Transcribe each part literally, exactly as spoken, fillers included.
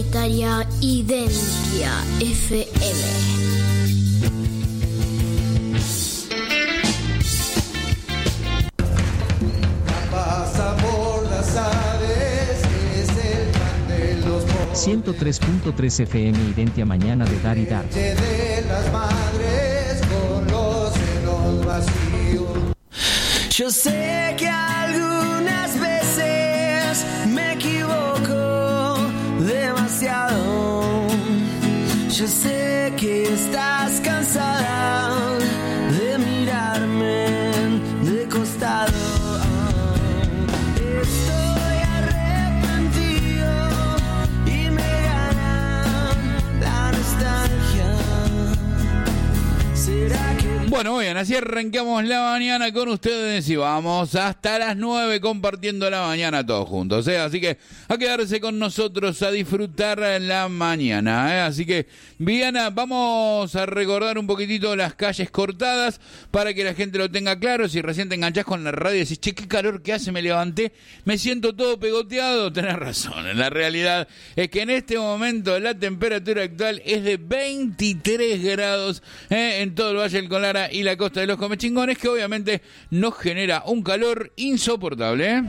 Comunitaria Identia F M. ciento tres punto tres F M Identia Mañana de Dar y Dar. De las madres con los senos vacíos. Yo sé que algunas veces me equivoco demasiado. Yo sé que estás cansada de mirarme de costado. Estoy arrepentido y me gana la nostalgia. ¿Será que... Bueno, bien, así arrancamos la mañana con ustedes y vamos hasta las nueve compartiendo la mañana todos juntos, ¿eh? Así que a quedarse con nosotros a disfrutar la mañana, ¿eh? Así que, Viana, vamos a recordar un poquitito las calles cortadas para que la gente lo tenga claro. Si recién te enganchás con la radio y decís, che, qué calor que hace, me levanté, me siento todo pegoteado, tenés razón. La realidad es que en este momento la temperatura actual es de veintitrés grados, ¿eh? En todo el Valle del Colara y la costa de los Comechingones, que obviamente nos genera un calor insoportable, ¿eh?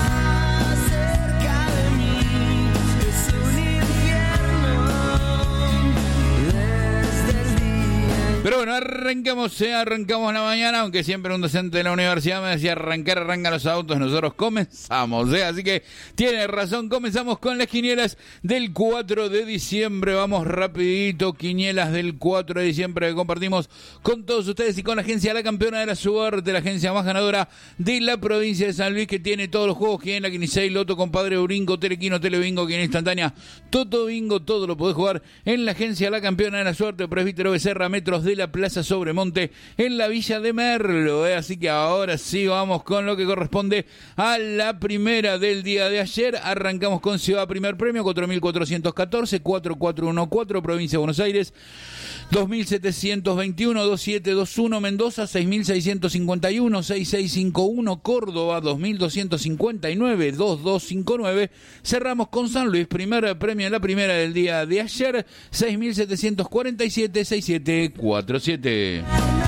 Pero bueno, arrancamos, ¿eh? arrancamos la mañana, aunque siempre un docente de la universidad me decía arrancar, arrancan los autos, nosotros comenzamos, ¿eh? Así que tiene razón, comenzamos con las quinielas del cuatro de diciembre, vamos rapidito, quinielas del cuatro de diciembre que compartimos con todos ustedes y con la agencia La Campeona de la Suerte, la agencia más ganadora de la provincia de San Luis, que tiene todos los juegos, que en la Quinisei, Loto, Compadre, Brinco, Telequino, Telebingo, que en instantánea, Toto Bingo, todo lo podés jugar en la agencia La Campeona de la Suerte, Presbítero Becerra, metros de la Plaza Sobremonte en la Villa de Merlo, ¿eh? Así que ahora sí vamos con lo que corresponde a la primera del día de ayer. Arrancamos con Ciudad Primer Premio, cuatro mil cuatrocientos catorce, cuatro cuatro uno cuatro, Provincia de Buenos Aires, dos mil setecientos veintiuno, dos siete dos uno, Mendoza, seis mil seiscientos cincuenta y uno, seis seis cinco uno, Córdoba, dos mil doscientos cincuenta y nueve, dos dos cinco nueve. Cerramos con San Luis, primer premio en la primera del día de ayer, seis mil setecientos cuarenta y siete, seis siete cuatro siete.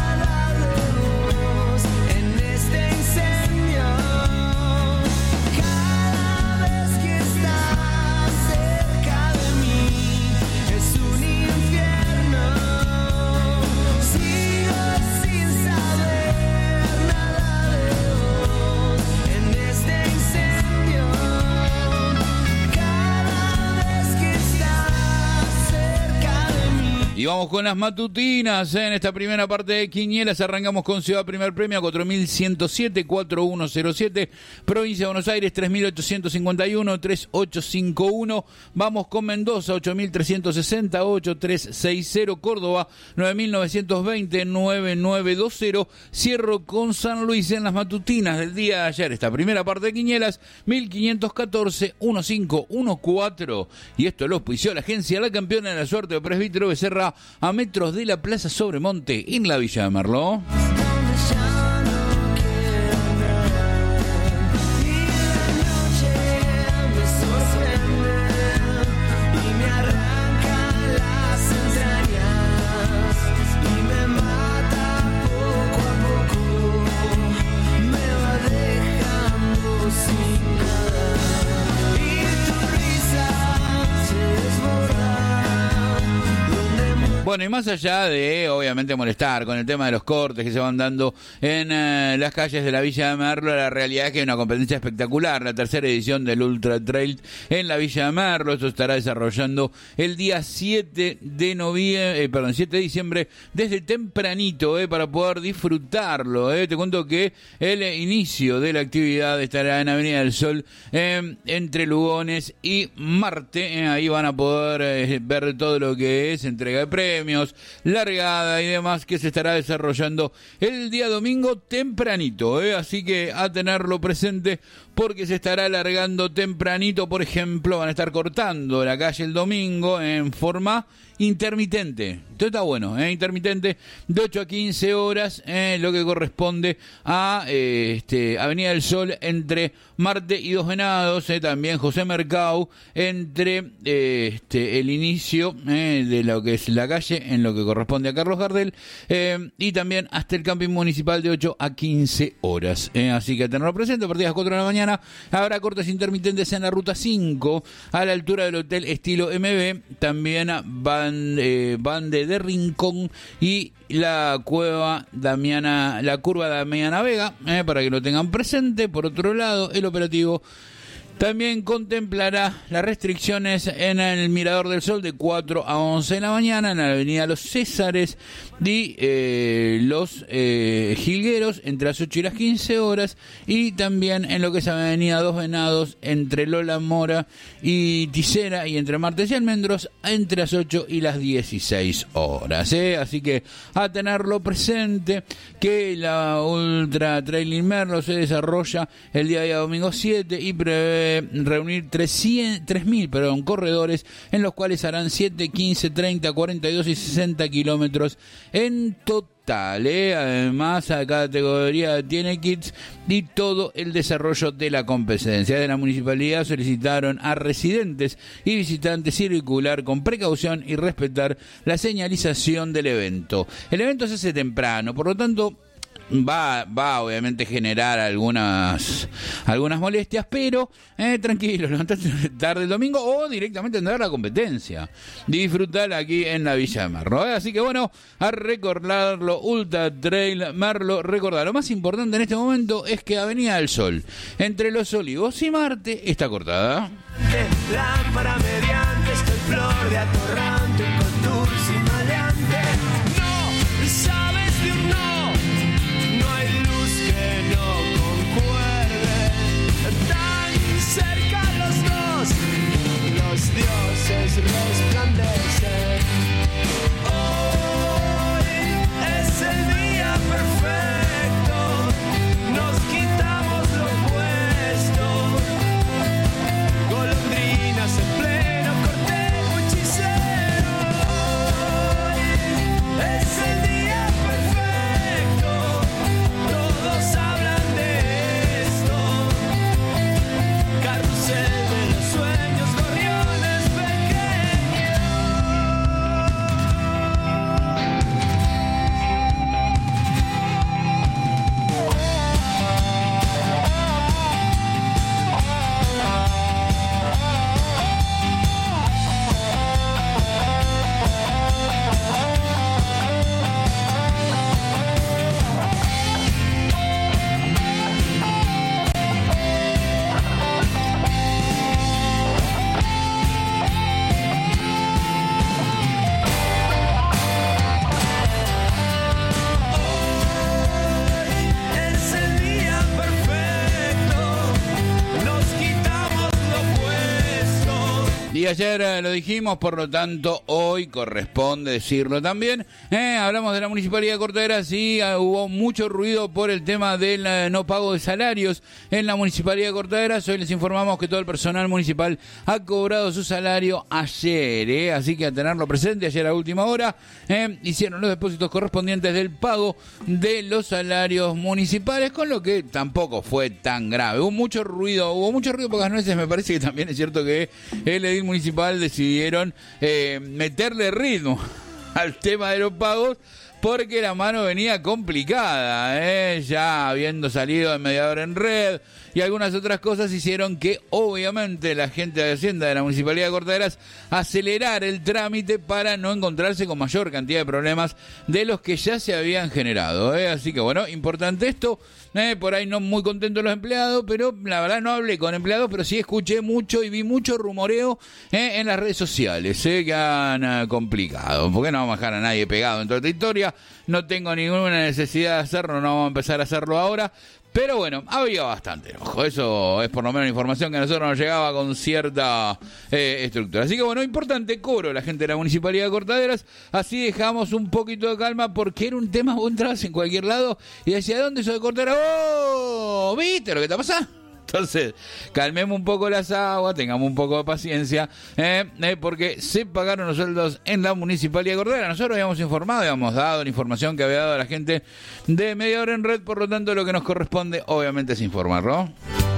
Y vamos con las matutinas, ¿eh? En esta primera parte de Quinielas. Arrancamos con Ciudad Primer Premio, cuatro mil ciento siete, cuatro uno cero siete. Provincia de Buenos Aires, tres mil ochocientos cincuenta y uno, tres ocho cinco uno. Vamos con Mendoza, ocho mil trescientos sesenta, ocho tres seis cero. Córdoba, nueve mil novecientos veinte, nueve nueve dos cero. Cierro con San Luis en las matutinas del día de ayer. Esta primera parte de Quinielas, mil quinientos catorce, quince catorce. Y esto lo auspició la agencia La Campeona de la Suerte de Presbítero Becerra, a metros de la Plaza Sobremonte en la Villa de Merlo. Bueno, y más allá de, obviamente, molestar con el tema de los cortes que se van dando en eh, las calles de la Villa de Merlo, la realidad es que hay una competencia espectacular, la tercera edición del Ultra Trail en la Villa de Merlo. Esto estará desarrollando el día siete de noviembre, eh, perdón, siete de diciembre, desde tempranito, eh, para poder disfrutarlo. Eh. Te cuento que el inicio de la actividad estará en Avenida del Sol, eh, entre Lugones y Marte. Eh. Ahí van a poder eh, ver todo lo que es entrega de premios, largada y demás, que se estará desarrollando el día domingo tempranito, ¿eh? Así que a tenerlo presente, porque se estará alargando tempranito. Por ejemplo, van a estar cortando la calle el domingo en Forma intermitente. Esto está bueno, ¿eh? Intermitente de ocho a quince horas, eh, lo que corresponde a eh, este, Avenida del Sol entre Marte y Dos Venados, eh, también José Mercado, entre eh, este, el inicio eh, de lo que es la calle, en lo que corresponde a Carlos Gardel, eh, y también hasta el camping municipal de ocho a quince horas. Eh, así que a tenerlo presente, a partir de las cuatro de la mañana habrá cortes intermitentes en la ruta cinco, a la altura del Hotel Estilo M B, también van, eh, van de de Rincón y la cueva Damiana, la curva Damiana Vega, eh, para que lo tengan presente. Por otro lado, el operativo también contemplará las restricciones en el Mirador del Sol de cuatro a once de la mañana, en la avenida Los Césares y eh, Los eh, Jilgueros entre las ocho y las quince horas, y también en lo que es avenida Dos Venados entre Lola Mora y Tisera, y entre Martes y Almendros entre las ocho y las dieciséis horas. ¿eh? Así que a tenerlo presente, que la Ultra Trailing Merlo se desarrolla el día de domingo siete y prevé reunir tres mil perdón, corredores, en los cuales harán siete, quince, treinta, cuarenta y dos y sesenta kilómetros en total. ¿eh? Además, a cada categoría tiene kits y todo el desarrollo de la competencia. De la municipalidad solicitaron a residentes y visitantes circular con precaución y respetar la señalización del evento. El evento se hace temprano, por lo tanto Va, va obviamente generar algunas algunas molestias, pero eh, tranquilo, levantate tarde el domingo o directamente andar a la competencia, disfrutar aquí en la Villa de Merlo. ¿eh? Así que bueno, a recordarlo, Ultra Trail Merlo, recordar, lo más importante en este momento es que Avenida del Sol, entre Los Olivos y Marte, está cortada. Lámpara mediante, estoy flor de atorrante, con dulce y maleante. No, sabes de un no. Cerca los dos, los dioses resplandecen. Hoy es el día perfecto, nos quitamos lo puesto. Golondrinas en pleno cortejo hechicero. Hoy es el día perfecto, todos hablan de esto. Carrusel de los sueños, gorriones pequeños. Y ayer eh, lo dijimos, por lo tanto hoy corresponde decirlo también. Eh, hablamos de la Municipalidad de Cortaderas y eh, hubo mucho ruido por el tema del eh, no pago de salarios en la Municipalidad de Cortaderas. Hoy les informamos que todo el personal municipal ha cobrado su salario ayer, eh, así que a tenerlo presente. Ayer a última hora eh, hicieron los depósitos correspondientes del pago de los salarios municipales, con lo que tampoco fue tan grave. Hubo mucho ruido, hubo mucho ruido pocas nueces. Me parece que también es cierto que el edil municipal decidieron eh, meterle ritmo al tema de los pagos, porque la mano venía complicada, ¿eh? Ya habiendo salido de mediador en red y algunas otras cosas hicieron que obviamente la gente de Hacienda de la Municipalidad de Cortaderas acelerara el trámite para no encontrarse con mayor cantidad de problemas de los que ya se habían generado, ¿eh? Así que bueno, importante esto. Eh, por ahí no muy contentos los empleados, pero la verdad no hablé con empleados, pero sí escuché mucho y vi mucho rumoreo eh, en las redes sociales eh, que han eh, complicado. ¿Por qué no vamos a dejar a nadie pegado en toda esta historia? No tengo ninguna necesidad de hacerlo, no vamos a empezar a hacerlo ahora. Pero bueno, había bastante enojo. Eso es por lo menos información que a nosotros nos llegaba con cierta eh, estructura. Así que bueno, importante, cobro la gente de la Municipalidad de Cortaderas. Así dejamos un poquito de calma, porque era un tema, vos entrabas en cualquier lado y decía, ¿dónde soy de Cortaderas? ¡Oh! ¿Viste lo que te pasa? Entonces, calmemos un poco las aguas, tengamos un poco de paciencia, eh, eh, porque se pagaron los sueldos en la Municipalidad de Cordera. Nosotros habíamos informado, habíamos dado la información que había dado la gente de Media Hora en Red, por lo tanto lo que nos corresponde obviamente es informarlo.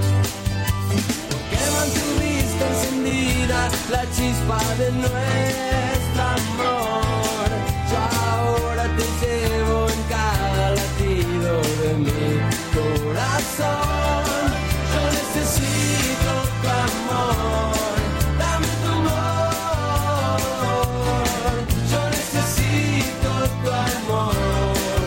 Que mantuviste encendida la chispa de nuestro amor. Yo ahora te llevo en cada latido de mi corazón. Yo necesito tu amor, dame tu amor. Yo necesito tu amor,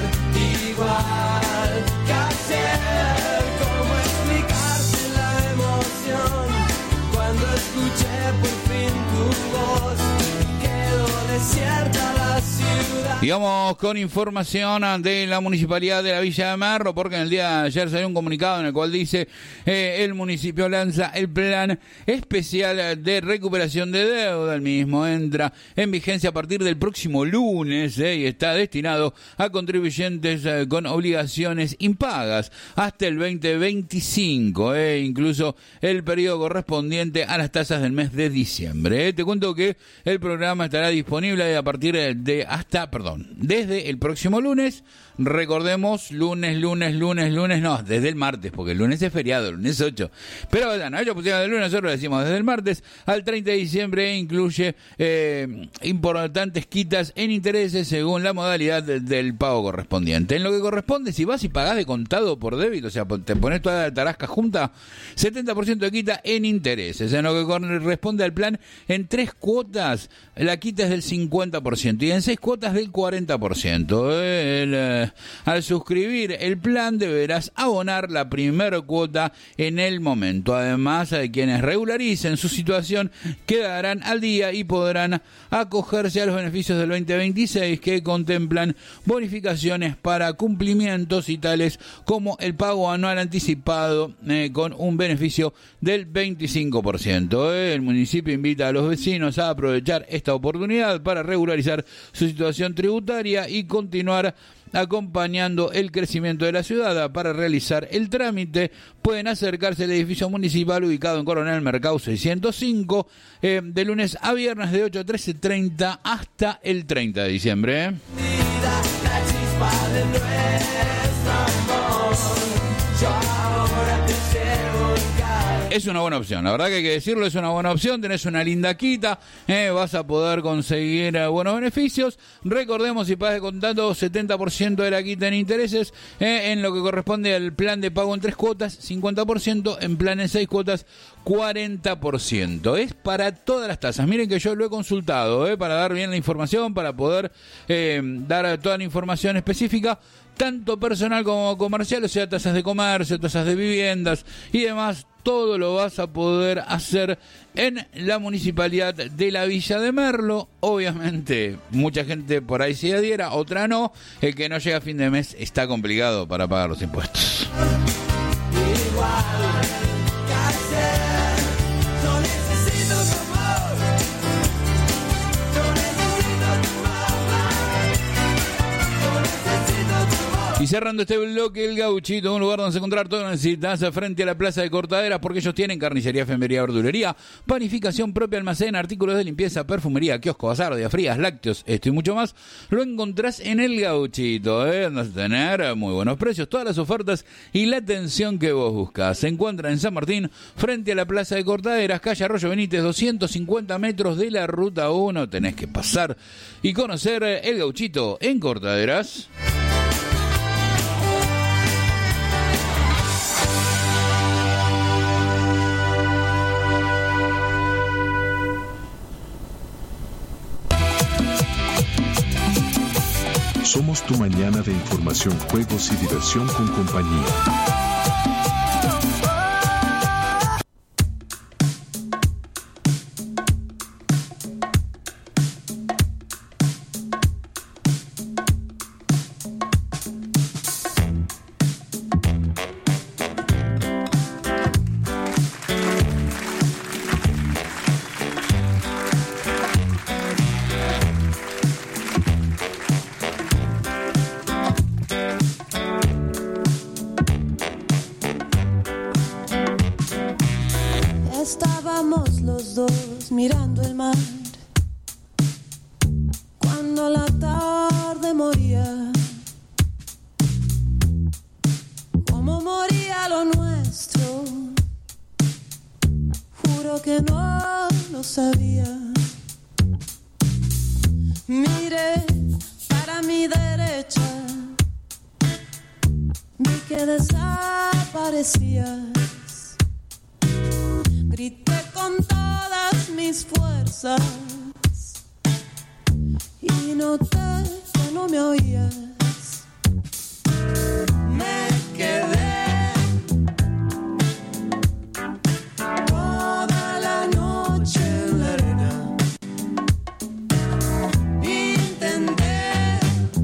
igual que ayer. ¿Cómo explicarte la emoción cuando escuché por fin tu voz? Quedó desierta la ciudad. Y vamos con información de la Municipalidad de la Villa de Merlo, porque en el día de ayer salió un comunicado en el cual dice eh, el municipio lanza el plan especial de recuperación de deuda. El mismo entra en vigencia a partir del próximo lunes eh, y está destinado a contribuyentes eh, con obligaciones impagas hasta el veinte veinticinco, eh, incluso el periodo correspondiente a las tasas del mes de diciembre. Eh. Te cuento que el programa estará disponible a partir de hasta, perdón, desde el próximo lunes. Recordemos, lunes, lunes, lunes, lunes, no, desde el martes, porque el lunes es feriado, el lunes ocho. Pero bueno, ellos pusieron el lunes, nosotros decimos desde el martes al treinta de diciembre, incluye eh, importantes quitas en intereses según la modalidad de, del pago correspondiente. En lo que corresponde, si vas y pagás de contado por débito, o sea, te pones toda la tarasca junta, setenta por ciento de quita en intereses. En lo que corresponde al plan, en tres cuotas, la quita es del cincuenta por ciento y en seis cuotas del cuarenta por ciento. El, eh, al suscribir el plan deberás abonar la primera cuota en el momento. Además, quienes regularicen su situación quedarán al día y podrán acogerse a los beneficios del veinte veintiséis que contemplan bonificaciones para cumplimientos y tales como el pago anual anticipado eh, con un beneficio del veinticinco por ciento. El municipio invita a los vecinos a aprovechar esta oportunidad para regularizar su situación tributaria y continuar acompañando el crecimiento de la ciudad. Para realizar el trámite pueden acercarse al edificio municipal ubicado en Coronel Mercado seiscientos cinco eh, de lunes a viernes de ocho a trece treinta hasta el treinta de diciembre. ¿eh? La chispa de nuestro amor. Yo ahora te llevo en cada... Es una buena opción, la verdad que hay que decirlo, es una buena opción, tenés una linda quita, eh, vas a poder conseguir eh, buenos beneficios. Recordemos, si pagas de contado, setenta por ciento de la quita en intereses, eh, en lo que corresponde al plan de pago en tres cuotas, cincuenta por ciento, en plan en seis cuotas, cuarenta por ciento. Es para todas las tasas. Miren que yo lo he consultado, eh, para dar bien la información, para poder eh, dar toda la información específica, tanto personal como comercial, o sea, tasas de comercio, tasas de viviendas y demás. Todo lo vas a poder hacer en la Municipalidad de la Villa de Merlo. Obviamente, mucha gente por ahí se adhiera, otra no. El que no llega a fin de mes está complicado para pagar los impuestos. Igual que ayer, yo necesito tu amor. Yo necesito tu amor. Yo necesito tu amor. Y cerrando este bloque, el Gauchito, un lugar donde se encontrar todo lo que necesitas frente a la Plaza de Cortaderas, porque ellos tienen carnicería, efemería, verdulería, panificación propia, almacén, artículos de limpieza, perfumería, kiosco, bazar, días frías, lácteos, esto y mucho más. Lo encontrás en el Gauchito, ¿eh? Vas a tener muy buenos precios, todas las ofertas y la atención que vos buscas. Se encuentra en San Martín, frente a la Plaza de Cortaderas, calle Arroyo Benítez, doscientos cincuenta metros de la Ruta uno. Tenés que pasar y conocer el Gauchito en Cortaderas. Somos tu mañana de información, juegos y diversión con compañía. mirando el mar. Cuando la tarde moría, como moría lo nuestro, juro que no lo sabía. Miré para mi derecha, vi que desaparecías. Grité con todas mis fuerzas y noté que no me oías. Me quedé toda la noche en la arena. Intenté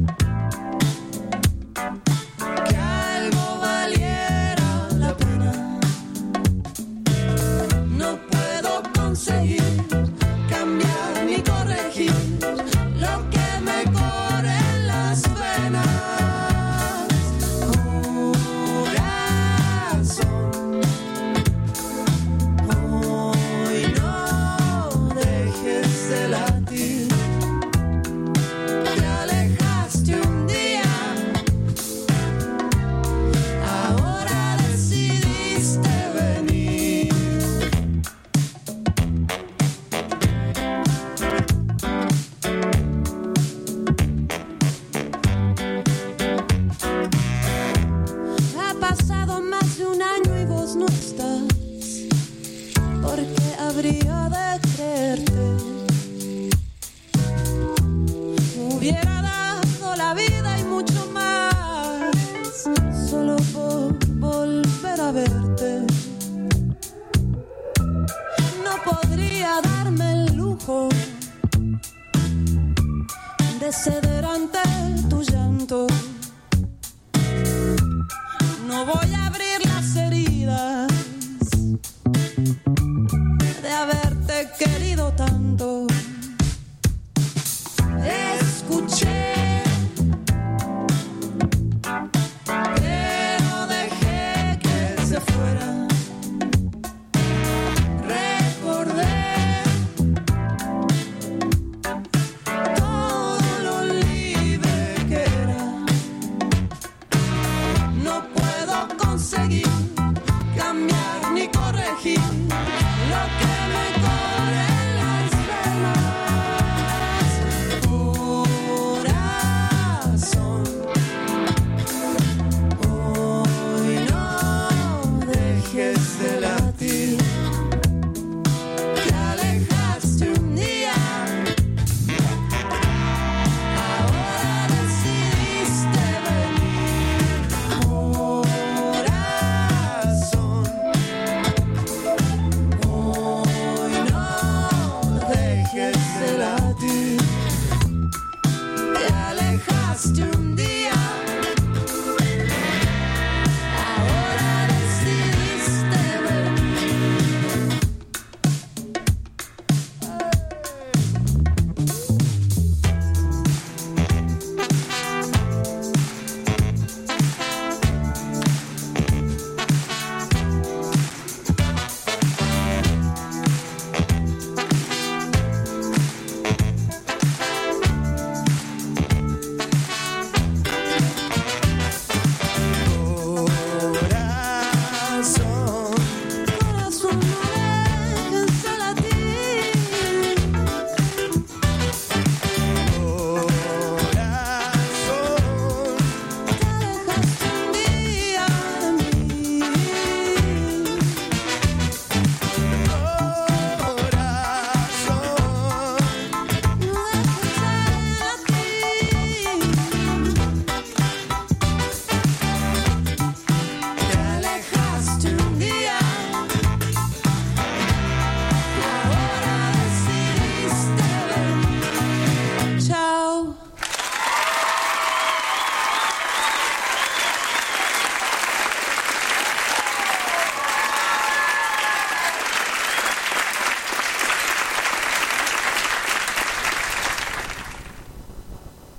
que algo valiera la pena. No puedo conseguir cambiar ni corregir lo que me corre en las venas. Corazón, hoy no dejes de latir. Te alejaste un día, ahora decidiste venir. Ha pasado más de un año y vos no estás. ¿Por qué habría de creerte? Hubiera dado la vida y mucho más solo por volver a verte. No podría darme el lujo de ceder ante tu llanto. No voy a abrir las heridas de haberte querido tanto. Escuché, pero dejé que se fuera. Recordé todo lo libre que era. No puedo conseguir cambiar ni corregir lo que me corre en las venas. Corazón, hoy no dejes de latir. Te alejaste un día, ahora decidiste venir. Corazón, hoy no dejes de latir. Te alejaste un día, ahora decidiste venir. Corazón, corazón, no dejes de latir. Corazón, te alejaste un día de mí. Corazón, no dejes de latir. Te alejaste un día, ahora decidiste venir. Chao.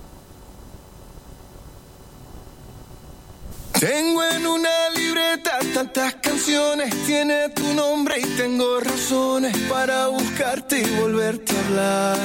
Tengo en una libreta tantas canciones tiene tu nombre y tengo razones para buscarte y volverte a hablar.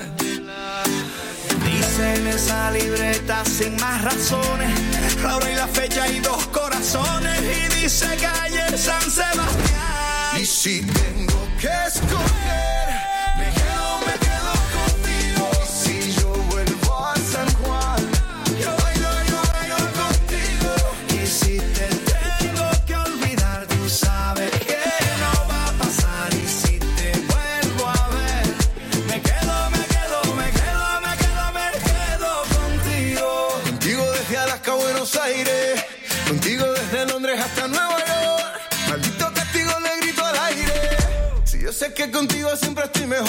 Dice en esa libreta sin más razones, la hora y la fecha y dos corazones, y dice calle San Sebastián. Y si tengo que escoger, me quedo, me quedo contigo. Y si yo vuelvo a San Juan, yo bailo, yo bailo contigo. Y si te tengo que olvidar, tú sabes que no va a pasar. Y si te vuelvo a ver, me quedo, me quedo, me quedo, me quedo, me quedo contigo. Contigo desde Alaska a Buenos Aires, contigo desde Londres hasta Nueva York. Maldito castigo le grito al aire, si yo sé que contigo siempre estoy mejor.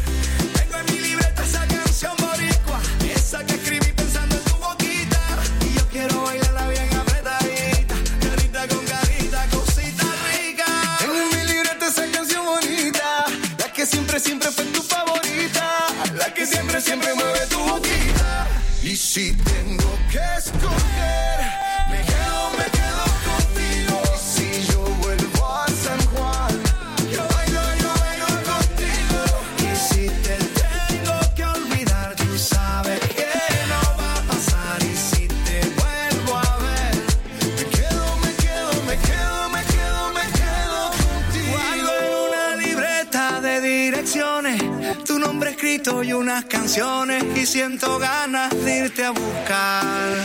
Tengo en mi libreta esa canción boricua, esa que escribí pensando en tu boquita. Y yo quiero bailarla bien apretadita, carita con carita, cosita rica. Tengo en mi libreta esa canción bonita, la que siempre, siempre fue tu favorita, la que siempre, siempre mueve tu boquita. Y si tengo que escoger, me quedo, me quedo contigo. Y si yo vuelvo a San Juan, yo bailo, yo bailo contigo. Y si te tengo que olvidar, tú sabes que no va a pasar. Y si te vuelvo a ver, me quedo, me quedo, me quedo, me quedo, me quedo contigo. Guardo en una libreta de direcciones tu nombre escrito y unas canciones, y siento ganas de irte a buscar.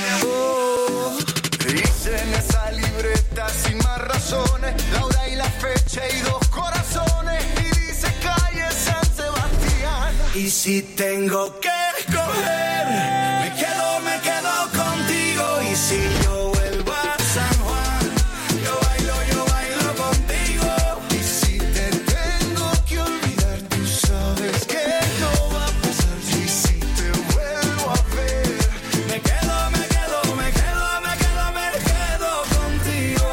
Oh. Dice en esa libreta sin más razones, la hora y la fecha y dos corazones, y dice calle San Sebastián. Y si tengo que escoger, me quedo, me quedo contigo. Y si yo vuelvo a San Juan, yo bailo, yo bailo contigo. Y si te tengo que olvidar, tú sabes que no va a pasar. Y si te vuelvo a ver, me quedo, me quedo, me quedo, me quedo, me quedo contigo.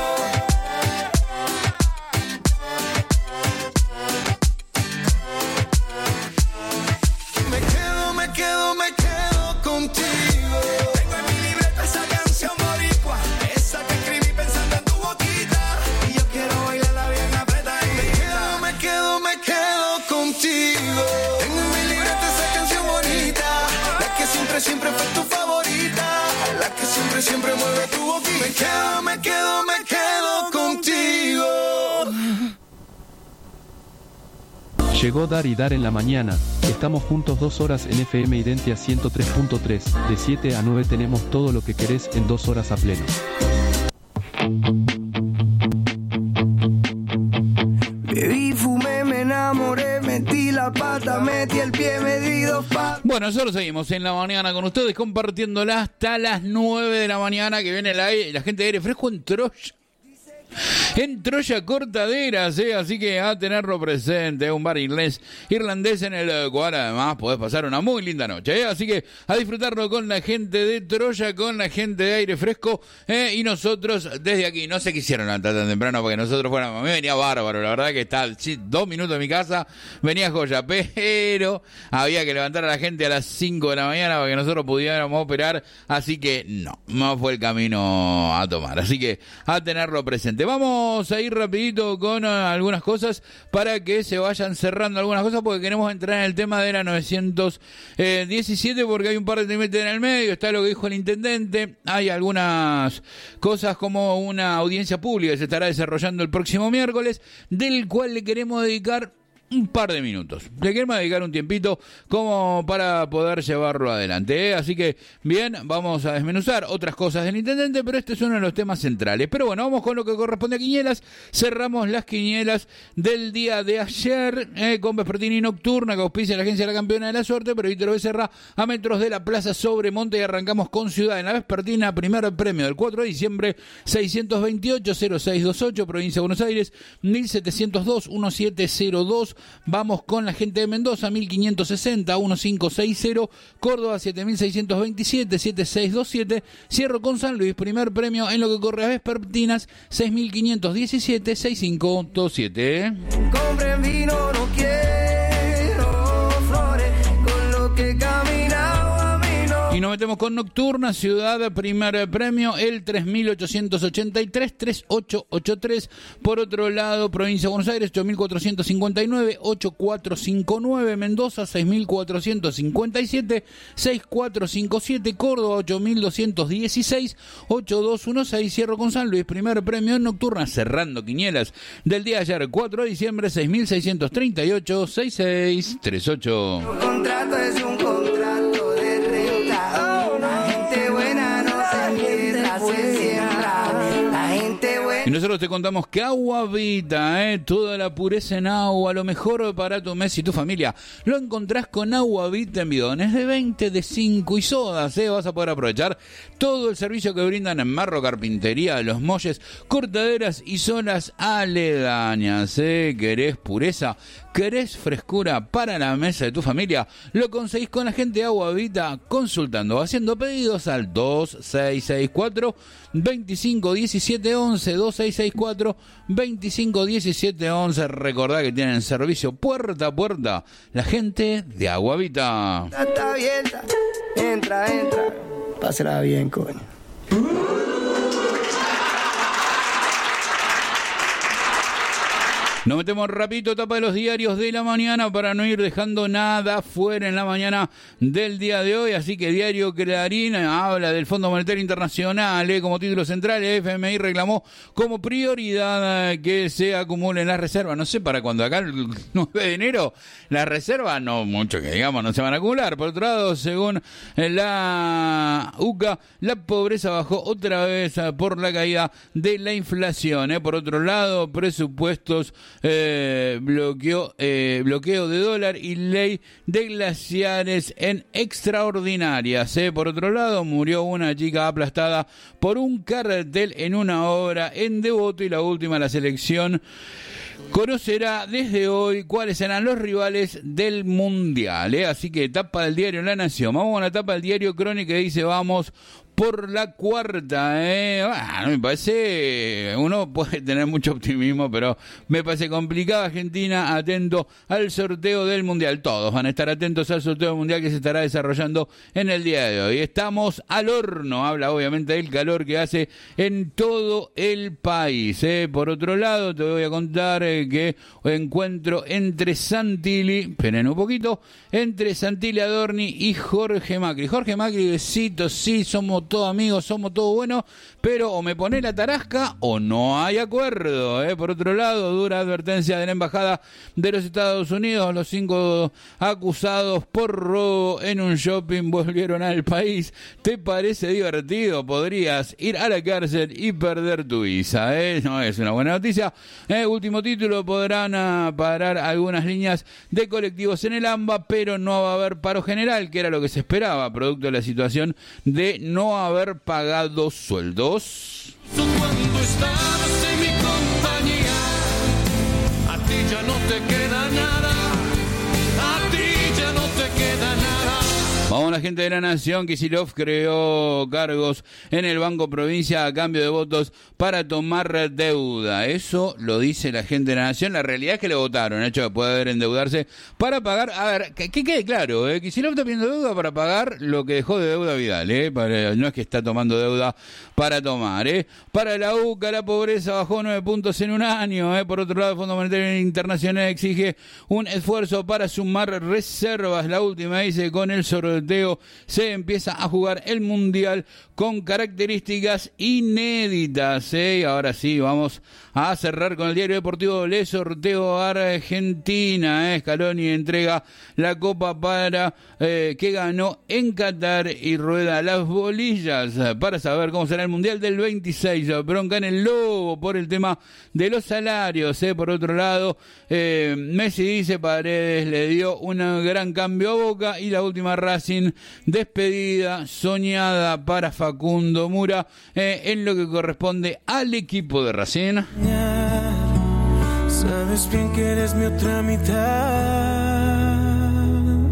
Me quedo, me quedo, me quedo contigo. Tengo en mi libreta esa canción boricua, esa que escribí pensando en tu boquita. Y yo quiero bailarla bien apretadita. Me quedo, me quedo, me quedo contigo. Tengo en mi libreta esa canción bonita, la que siempre, siempre fue tu favorita, la que siempre, siempre mueve tu boquita. Me quedo, me quedo, me quedo contigo. Llegó Dar y Dar en la mañana. Estamos juntos dos horas en F M Identia ciento tres punto tres. De siete a nueve tenemos todo lo que querés en dos horas a pleno. Bebí, fumé, me enamoré, metí la pata, metí el pie, me di dos patas. Bueno, nosotros seguimos en la mañana con ustedes, compartiéndola hasta las nueve de la mañana, que viene la, la gente de Aire Fresco en Troya. En Troya Cortaderas, ¿eh? Así que a tenerlo presente, un bar inglés, irlandés en el cual además podés pasar una muy linda noche, ¿eh? Así que a disfrutarlo con la gente de Troya, con la gente de Aire Fresco, ¿eh? Y nosotros desde aquí, no se quisieron levantar tan temprano porque nosotros fuéramos, a mí venía bárbaro, la verdad que está sí, dos minutos de mi casa, venía joya, pero había que levantar a la gente a las cinco de la mañana para que nosotros pudiéramos operar, así que no, no fue el camino a tomar, así que a tenerlo presente. Vamos a ir rapidito con uh, algunas cosas para que se vayan cerrando algunas cosas, porque queremos entrar en el tema de la novecientos diecisiete, porque hay un par de temas en el medio. Está lo que dijo el intendente, hay algunas cosas como una audiencia pública que se estará desarrollando el próximo miércoles, del cual le queremos dedicar un par de minutos. Le queremos dedicar un tiempito como para poder llevarlo adelante, ¿eh? Así que, bien, vamos a desmenuzar otras cosas del intendente, pero este es uno de los temas centrales. Pero bueno, vamos con lo que corresponde a quinielas. Cerramos las quinielas del día de ayer, eh, con Vespertini Nocturna, que auspicia la agencia de la campeona de la suerte, pero Víctor Becerra, a metros de la Plaza Sobremonte, y arrancamos con Ciudad en la Vespertina, primer premio del cuatro de diciembre, seiscientos veintiocho cero seis veintiocho, provincia de Buenos Aires, mil setecientos dos diecisiete cero dos. Vamos con la gente de Mendoza, mil quinientos sesenta quince sesenta, Córdoba siete mil seiscientos veintisiete setenta y seis veintisiete, cierro con San Luis, primer premio en lo que corre a Vespertinas, seis mil quinientos diecisiete sesenta y cinco veintisiete. Compren vino, no quiero flores, con lo que he caminado a mí no Y nos metemos con Nocturna, Ciudad, primer premio, el tres mil ochocientos ochenta y tres, tres ocho ocho tres. Por otro lado, Provincia de Buenos Aires, ocho mil cuatrocientos cincuenta y nueve, ocho cuatro cinco nueve. Mendoza, seis mil cuatrocientos cincuenta y siete, seis cuatro cinco siete. Córdoba, ocho mil doscientos dieciséis, ocho dos uno seis. Cierro con San Luis, primer premio en Nocturna, cerrando quinielas del día de ayer, cuatro de diciembre, seis mil seiscientos treinta y ocho, sesenta y seis treinta y ocho. Un contrato es un contrato de renta. La gente buena no se empieza, se siembra. La gente buena. Y nosotros te contamos que Agua Vita, ¿eh? Toda la pureza en agua, lo mejor para tu mes y tu familia, lo encontrás con Agua Vita en bidones de veinte, de cinco y sodas, ¿eh? Vas a poder aprovechar todo el servicio que brindan en Marro, Carpintería, Los Molles, cortaderas y zonas aledañas, ¿eh? ¿Querés pureza? ¿Querés frescura para la mesa de tu familia? Lo conseguís con la gente de Agua Vita, consultando o haciendo pedidos al dos seis seis cuatro, veinticinco diecisiete once, dos seis seis cuatro, veinticinco diecisiete once. Recordá que tienen servicio puerta a puerta la gente de Agua Vita. Está abierta. Entra, entra. Pásala bien, coño. Nos metemos rapidito, tapa de los diarios de la mañana para no ir dejando nada fuera en la mañana del día de hoy. Así que Diario Clarín habla del Fondo Monetario Internacional, ¿eh? Como título central, el F M I reclamó como prioridad que se acumulen las reservas. No sé para cuándo, acá el nueve de enero, las reservas no mucho que digamos, no se van a acumular. Por otro lado, según la U C A, la pobreza bajó otra vez por la caída de la inflación, ¿eh? Por otro lado, presupuestos Eh, bloqueo, eh, bloqueo de dólar y ley de glaciares en extraordinarias. Eh. Por otro lado, murió una chica aplastada por un cartel en una obra en Devoto. Y la última, la selección conocerá desde hoy cuáles serán los rivales del Mundial. Eh. Así que tapa del diario La Nación. Vamos a la tapa del diario Crónica que dice vamos por la cuarta, eh. Bueno, me parece, uno puede tener mucho optimismo, pero me parece complicado. Argentina atento al sorteo del Mundial. Todos van a estar atentos al sorteo del Mundial que se estará desarrollando en el día de hoy. Estamos al horno, habla obviamente del calor que hace en todo el país, eh. Por otro lado, te voy a contar eh, que encuentro entre Santilli, esperen un poquito, entre Santilli Adorni y Jorge Macri. Jorge Macri, besitos, sí, somos todos amigos, somos todos buenos, pero o me pone la tarasca o no hay acuerdo, ¿eh? Por otro lado, dura advertencia de la Embajada de los Estados Unidos. Los cinco acusados por robo en un shopping volvieron al país. ¿Te parece divertido? Podrías ir a la cárcel y perder tu visa, ¿eh? No es una buena noticia. Eh, último título, podrán uh, parar algunas líneas de colectivos en el AMBA, pero no va a haber paro general, que era lo que se esperaba, producto de la situación de no haber pagado sueldos. Cuando estabas en mi compañía, a ti ya no te queda nada, a ti ya no te queda nada. Vamos, la gente de La Nación. Kicillof creó cargos en el Banco Provincia a cambio de votos para tomar deuda. Eso lo dice la gente de La Nación. La realidad es que le votaron, el hecho de poder endeudarse para pagar. A ver, que, que quede claro, ¿eh? Kicillof está pidiendo deuda para pagar lo que dejó de deuda Vidal, ¿eh? Para, no es que está tomando deuda para tomar, ¿eh? Para la U C A, la pobreza bajó nueve puntos en un año, ¿eh? Por otro lado, el Fondo Monetario Internacional exige un esfuerzo para sumar reservas. La última dice, con el sorteo se empieza a jugar el Mundial con características inéditas, ¿eh? Y ahora sí, vamos a cerrar con el diario deportivo. Le sorteo a Argentina, ¿eh? Scaloni entrega la copa para eh, que ganó en Qatar y rueda las bolillas para saber cómo será el Mundial del veintiséis. Bronca en el Lobo por el tema de los salarios, ¿eh? Por otro lado, eh, Messi dice Paredes le dio un gran cambio a Boca. Y la última, Racing, despedida soñada para Facundo Mura, eh, en lo que corresponde al equipo de Racing. Sabes bien que eres mi otra mitad.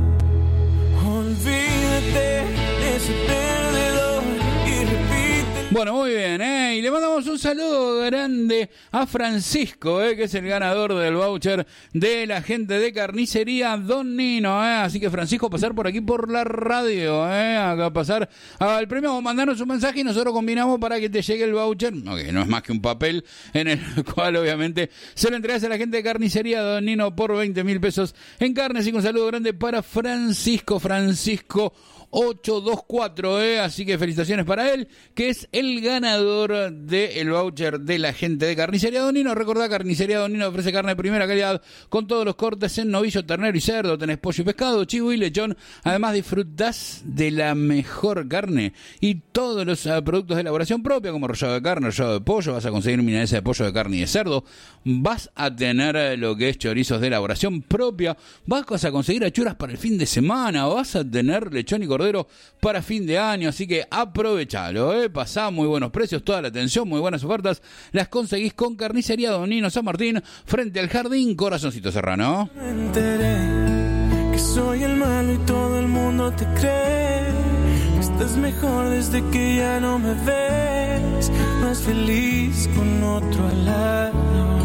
Olvídate de ese perdedor y repite. Bueno, muy bien, ¿eh? Y le mandamos un saludo grande a Francisco, ¿eh? Que es el ganador del voucher de la gente de Carnicería Don Nino, ¿eh? Así que Francisco, pasar por aquí por la radio, ¿eh? Acá pasar al premio, mandarnos un mensaje y nosotros combinamos para que te llegue el voucher, no, que no es más que un papel en el cual obviamente se lo entregas a la gente de Carnicería Don Nino por veinte mil pesos en carne. Así que un saludo grande para Francisco, Francisco ocho dos cuatro, ¿eh? Así que felicitaciones para él, que es el ganador del voucher de la gente de Carnicería Don Nino. Recordá, Carnicería Don Nino ofrece carne de primera calidad con todos los cortes en novillo, ternero y cerdo. Tenés pollo y pescado, chivo y lechón. Además disfrutás de la mejor carne y todos los uh, productos de elaboración propia, como rollado de carne, rollado de pollo. Vas a conseguir milanesa de pollo, de carne y de cerdo. Vas a tener uh, lo que es chorizos de elaboración propia. Vas a conseguir achuras para el fin de semana. Vas a tener lechón y cordero para fin de año, así que aprovechalo, ¿eh? Pasá, muy buenos precios, toda la atención, muy buenas ofertas, las conseguís con Carnicería Don Nino San Martín, frente al Jardín Corazoncito Serrano. Me enteré que soy el malo y todo el mundo te cree, estás mejor desde que ya no me ves, más feliz con otro al lado.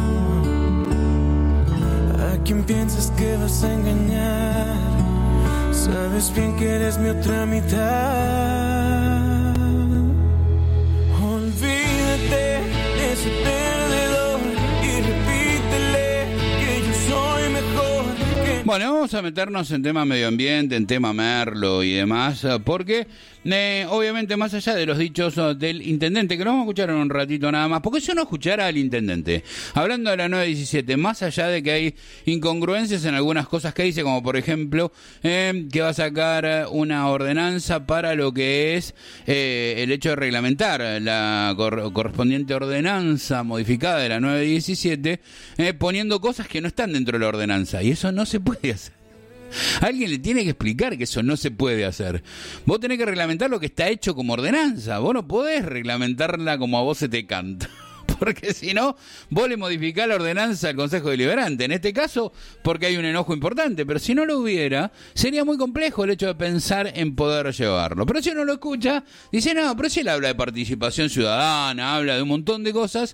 ¿A quién piensas que vas a engañar? Sabes bien que eres mi otra mitad. Olvídate de ese perdedor y repítele que yo soy mejor que... Bueno, vamos a meternos en tema medio ambiente, en tema Merlo y demás, porque eh, obviamente más allá de los dichos del intendente, que lo vamos a escuchar en un ratito nada más, porque si uno escuchara al intendente hablando de la nueve diecisiete, más allá de que hay incongruencias en algunas cosas que dice, como por ejemplo eh, que va a sacar una ordenanza para lo que es eh, el hecho de reglamentar la cor- correspondiente ordenanza modificada de la nueve diecisiete, eh, poniendo cosas que no están dentro de la ordenanza, y eso no se puede hacer. Alguien le tiene que explicar que eso no se puede hacer. Vos tenés que reglamentar lo que está hecho como ordenanza. Vos no podés reglamentarla como a vos se te canta, porque si no, vos le modificás la ordenanza al Consejo Deliberante. En este caso, porque hay un enojo importante. Pero si no lo hubiera, sería muy complejo el hecho de pensar en poder llevarlo. Pero si uno lo escucha, dice, no, pero si él habla de participación ciudadana, habla de un montón de cosas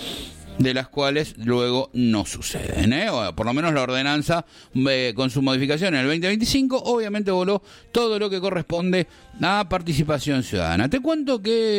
de las cuales luego no suceden, ¿eh? O por lo menos la ordenanza eh, con su modificación en el veinte veinticinco obviamente voló todo lo que corresponde a participación ciudadana. Te cuento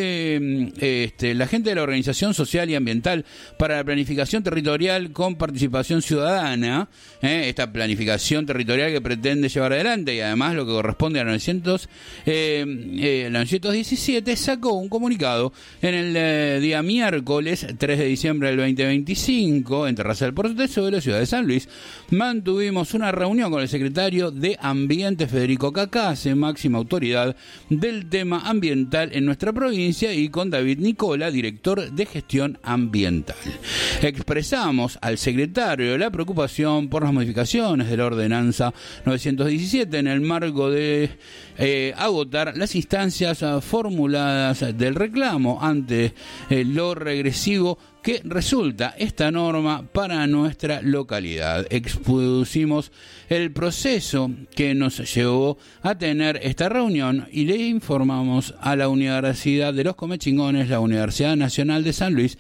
que este, la gente de la Organización Social y Ambiental para la Planificación Territorial con Participación Ciudadana, ¿eh? Esta planificación territorial que pretende llevar adelante y además lo que corresponde a novecientos, eh, eh, novecientos diecisiete, sacó un comunicado en el eh, día miércoles tres de diciembre del veinte veinticinco en Terraza del Portezuelo, ciudad de San Luis. Mantuvimos una reunión con el secretario de Ambiente, Federico Cacase, máxima autoridad del tema ambiental en nuestra provincia, y con David Nicola, director de gestión ambiental. Expresamos al secretario la preocupación por las modificaciones de la ordenanza novecientos diecisiete en el marco de eh, agotar las instancias uh, formuladas del reclamo ante eh, lo regresivo que resulta esta norma para nuestra localidad. Expusimos el proceso que nos llevó a tener esta reunión y le informamos a la Universidad de los Comechingones, la Universidad Nacional de San Luis,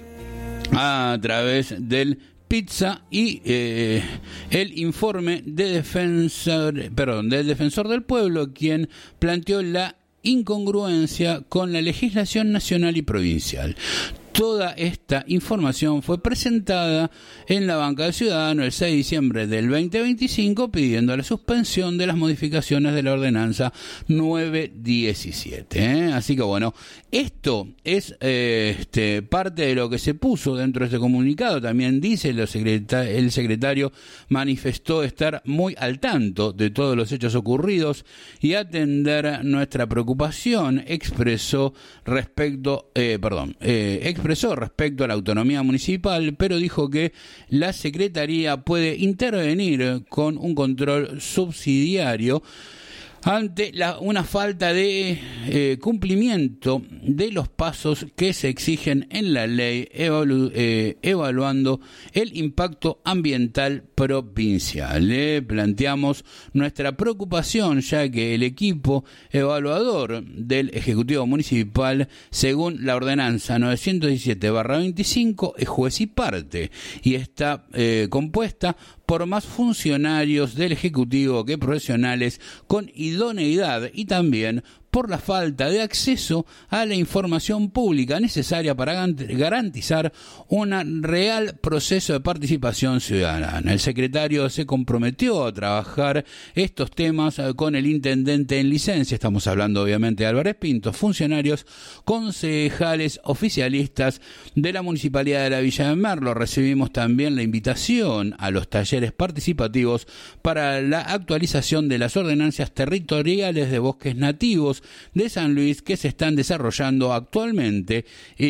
a través del Pizza y eh, el informe de defensor, perdón, del defensor del pueblo, quien planteó la incongruencia con la legislación nacional y provincial. Toda esta información fue presentada en la banca del ciudadano el seis de diciembre del veinte veinticinco, pidiendo la suspensión de las modificaciones de la ordenanza nueve diecisiete. ¿eh? Así que bueno, esto es eh, este, parte de lo que se puso dentro de este comunicado. También dice lo secreta- el secretario manifestó estar muy al tanto de todos los hechos ocurridos y atender nuestra preocupación. Expresó respecto, eh, perdón, eh, expresó respecto a la autonomía municipal, pero dijo que la Secretaría puede intervenir con un control subsidiario ante la, una falta de eh, cumplimiento de los pasos que se exigen en la ley, evalu, eh, evaluando el impacto ambiental provincial. Le planteamos nuestra preocupación, ya que el equipo evaluador del Ejecutivo Municipal, según la ordenanza novecientos diecisiete barra veinticinco, es juez y parte y está eh, compuesta por más funcionarios del Ejecutivo que profesionales con idoneidad y también por la falta de acceso a la información pública necesaria para garantizar un real proceso de participación ciudadana. El secretario se comprometió a trabajar estos temas con el intendente en licencia, estamos hablando obviamente de Álvarez Pinto, funcionarios, concejales, oficialistas de la Municipalidad de la Villa de Merlo. Recibimos también la invitación a los talleres participativos para la actualización de las ordenanzas territoriales de bosques nativos de San Luis que se están desarrollando actualmente,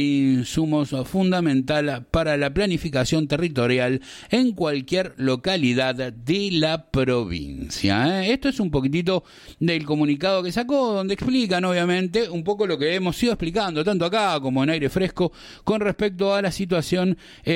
insumos fundamental para la planificación territorial en cualquier localidad de la provincia. Esto es un poquitito del comunicado que sacó, donde explican obviamente un poco lo que hemos ido explicando tanto acá como en Aire Fresco con respecto a la situación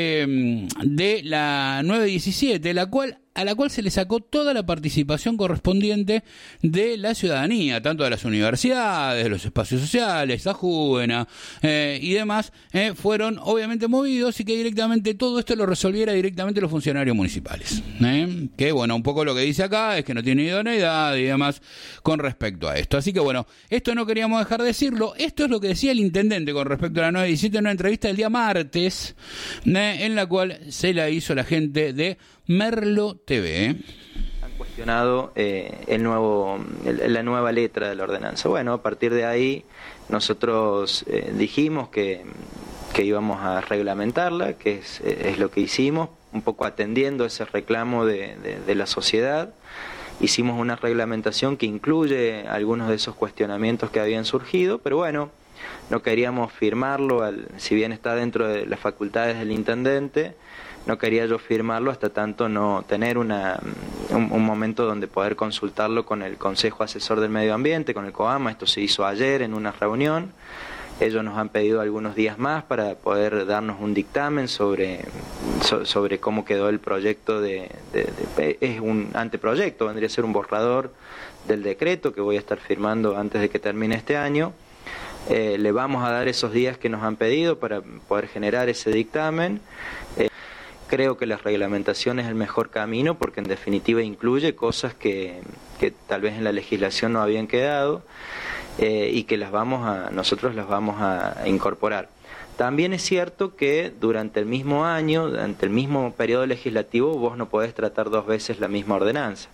eh, de la nueve diecisiete, la cual a la cual se le sacó toda la participación correspondiente de la ciudadanía, tanto de las universidades, de los espacios sociales, Ajúvena eh, y demás, eh, fueron obviamente movidos y que directamente todo esto lo resolviera directamente los funcionarios municipales. Eh, que bueno, un poco lo que dice acá es que no tiene idoneidad y demás con respecto a esto. Así que bueno, esto no queríamos dejar de decirlo. Esto es lo que decía el intendente con respecto a la nueve diecisiete en una entrevista del día martes, eh, en la cual se la hizo la gente de Merlo T V. Han cuestionado eh, el nuevo, el, la nueva letra de la ordenanza. Bueno, a partir de ahí nosotros eh, dijimos que, que íbamos a reglamentarla, que es, es lo que hicimos, un poco atendiendo ese reclamo de, de, de la sociedad. Hicimos una reglamentación que incluye algunos de esos cuestionamientos que habían surgido, pero bueno, no queríamos firmarlo, al, si bien está dentro de las facultades del intendente, no quería yo firmarlo hasta tanto no tener una, un, un momento donde poder consultarlo con el Consejo Asesor del Medio Ambiente, con el COAMA. Esto se hizo ayer en una reunión. Ellos nos han pedido algunos días más para poder darnos un dictamen sobre, so, sobre cómo quedó el proyecto de, de, de... Es un anteproyecto, vendría a ser un borrador del decreto que voy a estar firmando antes de que termine este año. Eh, le vamos a dar esos días que nos han pedido para poder generar ese dictamen. Eh, Creo que la reglamentación es el mejor camino porque en definitiva incluye cosas que, que tal vez en la legislación no habían quedado eh, y que las vamos a, nosotros las vamos a, a incorporar. También es cierto que durante el mismo año, durante el mismo periodo legislativo, vos no podés tratar dos veces la misma ordenanza.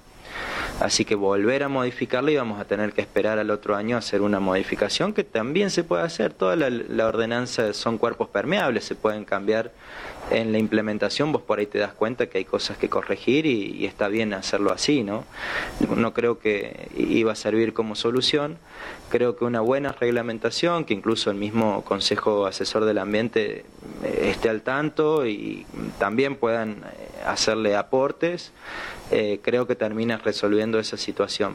Así que volver a modificarla y vamos a tener que esperar al otro año a hacer una modificación que también se puede hacer. Toda la, la ordenanza son cuerpos permeables, se pueden cambiar en la implementación. Vos por ahí te das cuenta que hay cosas que corregir y, y está bien hacerlo así, ¿no? No creo que iba a servir como solución. Creo que una buena reglamentación, que incluso el mismo Consejo Asesor del Ambiente esté al tanto y también puedan hacerle aportes, eh, creo que termina resolviendo esa situación.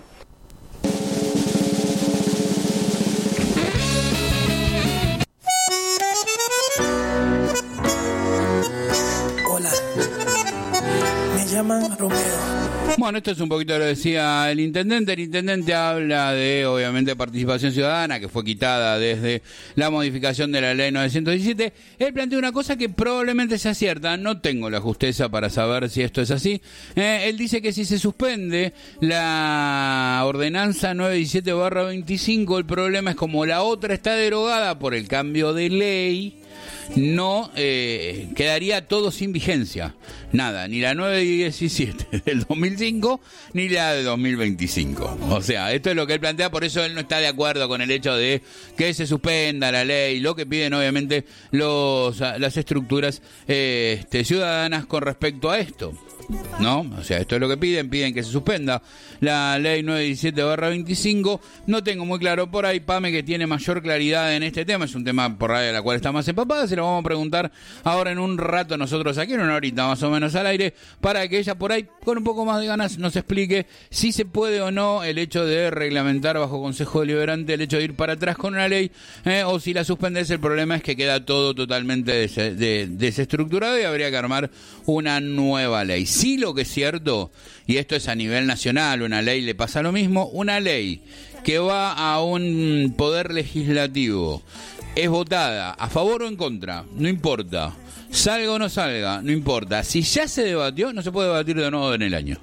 Hola, me llaman Romeo. Bueno, esto es un poquito lo decía el intendente. El intendente habla de, obviamente, participación ciudadana, que fue quitada desde la modificación de la ley novecientos diecisiete. Él plantea una cosa que probablemente sea cierta. No tengo la justeza para saber si esto es así. Eh, él dice que si se suspende la ordenanza novecientos diecisiete barra veinticinco, el problema es como la otra está derogada por el cambio de ley, no eh, quedaría todo sin vigencia. Nada, ni la novecientos diecisiete del dos mil cinco ni la de dos mil veinticinco. O sea, esto es lo que él plantea, por eso él no está de acuerdo con el hecho de que se suspenda la ley, lo que piden obviamente los las estructuras eh, este, ciudadanas con respecto a esto. ¿no? O sea, esto es lo que piden, piden que se suspenda la ley novecientos diecisiete barra veinticinco. No tengo muy claro por ahí, Pame, que tiene mayor claridad en este tema, es un tema por ahí de la cual está más empapada, se lo vamos a preguntar ahora en un rato nosotros aquí, en una horita más o menos al aire, para que ella por ahí, con un poco más de ganas, nos explique si se puede o no el hecho de reglamentar bajo Consejo Deliberante el hecho de ir para atrás con una ley, eh, o si la suspendes, el problema es que queda todo totalmente des de desestructurado y habría que armar una nueva ley. Sí, lo que es cierto, y esto es a nivel nacional, una ley le pasa lo mismo, una ley que va a un poder legislativo, es votada a favor o en contra, no importa, salga o no salga, no importa, si ya se debatió, no se puede debatir de nuevo en el año.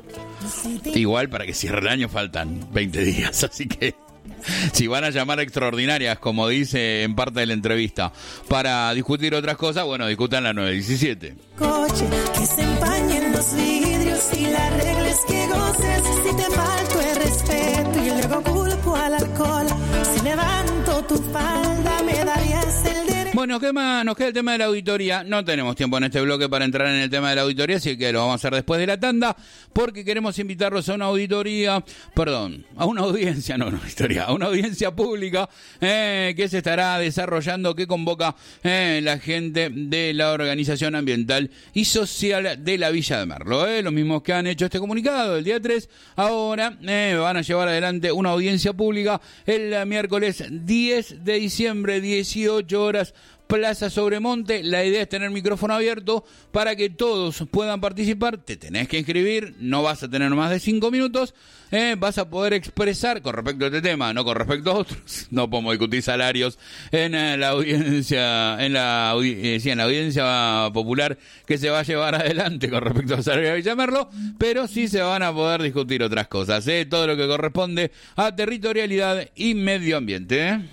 Igual, para que cierre el año faltan veinte días, así que si van a llamar extraordinarias, como dice en parte de la entrevista, para discutir otras cosas, bueno, discutan la nueve diecisiete. Coche, que se empañen los vidrios y la regla es que goces. Si te falto el respeto y luego culpo al alcohol, si levanto tu falda me darías el derecho. Bueno, ¿qué más? Nos queda el tema de la auditoría. No tenemos tiempo en este bloque para entrar en el tema de la auditoría, así que lo vamos a hacer después de la tanda, porque queremos invitarlos a una auditoría, perdón, a una audiencia, no, una auditoría, a una audiencia pública eh, que se estará desarrollando, que convoca eh, la gente de la Organización Ambiental y Social de la Villa de Merlo. Eh, los mismos que han hecho este comunicado el día tres, ahora eh, van a llevar adelante una audiencia pública el miércoles diez de diciembre, dieciocho horas, Plaza Sobremonte. La idea es tener micrófono abierto para que todos puedan participar. Te tenés que inscribir, no vas a tener más de cinco minutos. Eh, vas a poder expresar con respecto a este tema, no con respecto a otros. No podemos discutir salarios en eh, la audiencia, en la, audi eh, sí, en la audiencia popular que se va a llevar adelante con respecto a salario de Villa Merlo, pero sí se van a poder discutir otras cosas, eh, todo lo que corresponde a territorialidad y medio ambiente. ¿eh?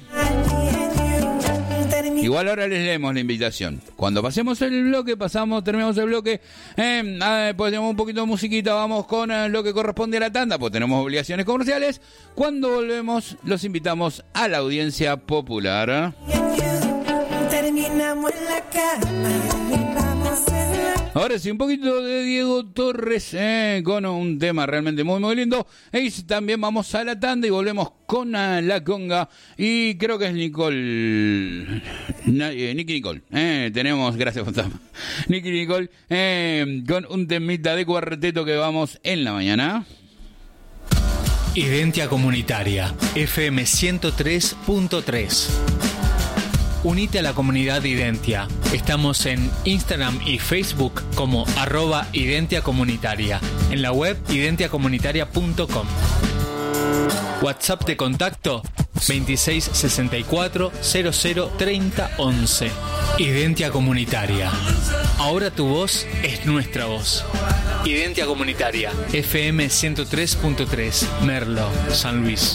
Igual ahora les leemos la invitación. Cuando pasemos el bloque, pasamos, terminamos el bloque, eh, eh, pues tenemos un poquito de musiquita, vamos con eh, lo que corresponde a la tanda, pues tenemos obligaciones comerciales. Cuando volvemos, los invitamos a la audiencia popular. Terminamos en la cama, ahora sí, un poquito de Diego Torres eh, con un tema realmente muy muy lindo. Y también vamos a la tanda y volvemos con uh, la conga. Y creo que es Nicole, Na, eh, Nicky Nicole. Eh, tenemos, gracias Fantasma, Nicky Nicole eh, con un temita de cuarteto que vamos en la mañana. Identia Comunitaria, F M ciento tres punto tres. Unite a la comunidad Identia. Estamos en Instagram y Facebook como arroba Identia Comunitaria. En la web identia comunitaria punto com. WhatsApp de contacto veintiséis sesenta y cuatro cero cero treinta once. Identia Comunitaria. Ahora tu voz es nuestra voz. Identia Comunitaria. F M ciento tres punto tres. Merlo, San Luis.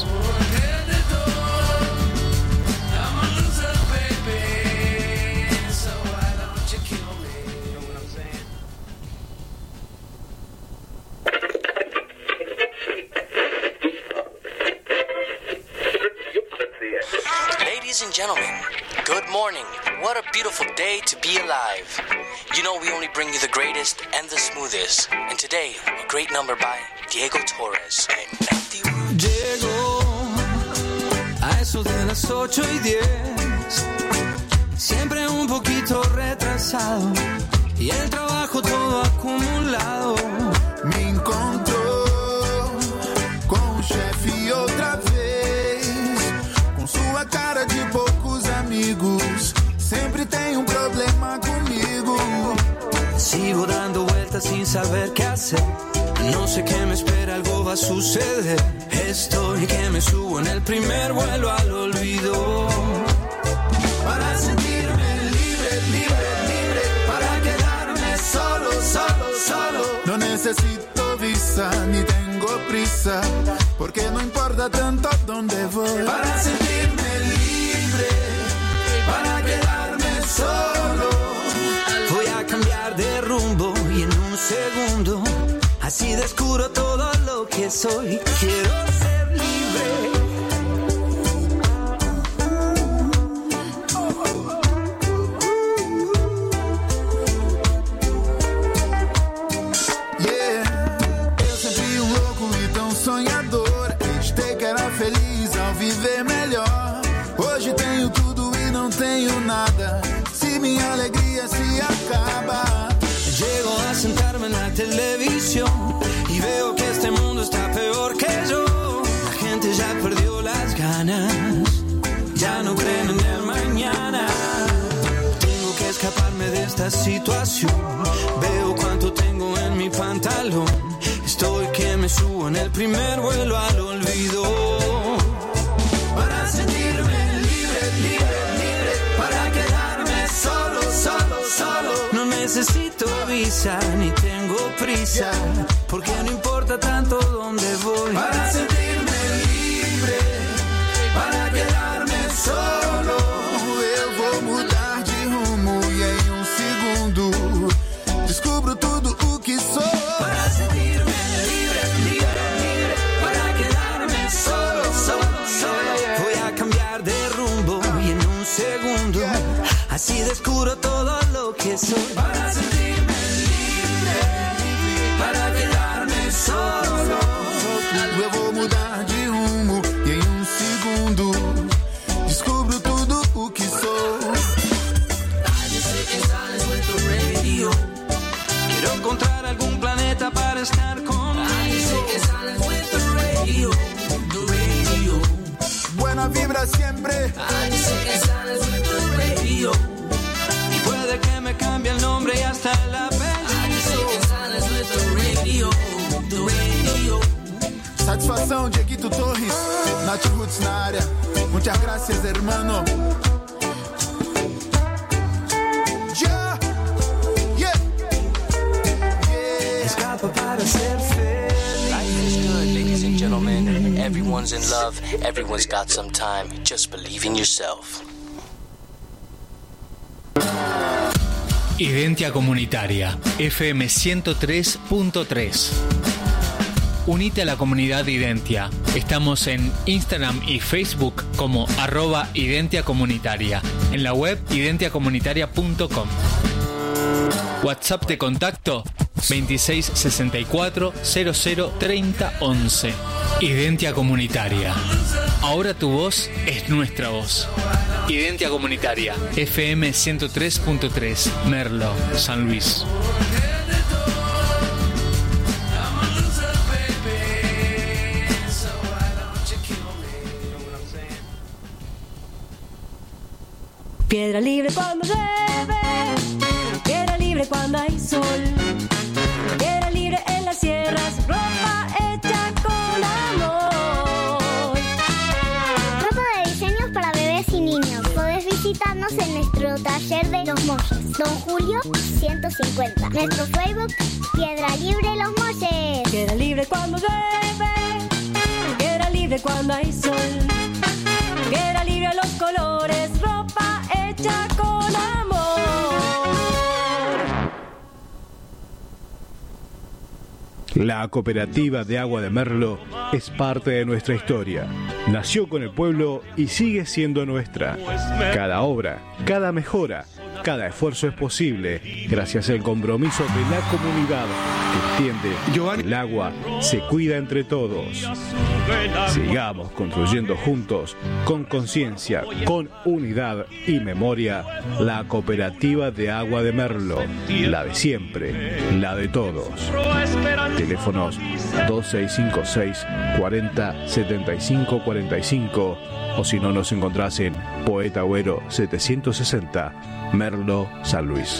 Ladies and gentlemen, good morning. What a beautiful day to be alive. You know we only bring you the greatest and the smoothest. And today, a great number by Diego Torres. Llego a eso de las ocho y diez, siempre un poquito retrasado, y el trabajo todo acumulado. Me encontró con un chef y otra vez, com sua cara de poucos amigos, sempre tem um problema comigo. Sigo dando vueltas sin saber qué hacer, no sé qué me espera, algo va a suceder. Estoy que me subo en el primer vuelo al olvido, para sentirme libre, libre, libre, para quedarme solo, solo, solo. No necesito visa ni tengo prisa, porque no importa tanto dónde voy. Para sentirme libre, para quedarme solo. Voy a cambiar de rumbo y en un segundo así descubro todo lo que soy. Quiero ser libre. Yeah. tenho nada, si mi alegría se acaba. Llego a sentarme en la televisión y veo que este mundo está peor que yo. La gente ya perdió las ganas, ya no creen en el mañana. Tengo que escaparme de esta situación. Veo cuánto tengo en mi pantalón. Estoy que me subo en el primer vuelo al olvido. Para sentirme libre, libre, libre. Para quedarme solo, solo, solo. No necesito visa ni tengo prisa, porque no importa tanto dónde voy. Para sentirme libre, para quedarme solo. Eu vou mudar de rumo e em um segundo descubro tudo o que sou. Para sentirme libre, libre, libre. Para quedarme solo, solo, solo. Voy a cambiar de rumbo y en un segundo así descubro todo lo que soy. Para sentirme libre, para quedarme solo. Eu vou mudar de rumo e em um segundo descubro tudo o que sou. Quiero encontrar algún planeta para estar conmigo. Buena vibra siempre. Y puede que me cambie el nombre y hasta el apellido. Satisfação, Dieguito Torres, Nath Roots na área. Muchas gracias, hermano. Yeah. Yeah. Yeah. Escapa para ser feliz. Life is good, ladies and gentlemen. Everyone's in love. Everyone's got some time. Just believe in yourself. Identia Comunitaria, F M ciento tres punto tres. Unite a la comunidad Identia. Estamos en Instagram y Facebook como arroba Identia Comunitaria. En la web identia comunitaria punto com. WhatsApp de contacto veintiséis sesenta y cuatro cero cero treinta once. Identia Comunitaria. Ahora tu voz es nuestra voz. Identia Comunitaria, F M ciento tres punto tres, Merlo, San Luis. Piedra libre cuando llueve, piedra libre cuando hay sol, piedra libre en las sierras, ropa hecha con amor. Ropa de diseños para bebés y niños. Podés visitarnos en nuestro taller de Los Molles, Don Julio ciento cincuenta. Nuestro Facebook, Piedra Libre Los Molles. Piedra libre cuando llueve, piedra libre cuando hay sol, piedra libre a los colores, ropa hecha con amor. La cooperativa de agua de Merlo es parte de nuestra historia. Nació con el pueblo y sigue siendo nuestra. Cada obra, cada mejora, cada esfuerzo es posible gracias al compromiso de la comunidad que entiende que el agua se cuida entre todos. Sigamos construyendo juntos, con conciencia, con unidad y memoria, la cooperativa de agua de Merlo, la de siempre, la de todos. Teléfonos dos seis cinco seis cuarenta setenta y cinco cuarenta y cinco o si no nos encontrás en Poeta Agüero setecientos sesenta, Merlo, San Luis.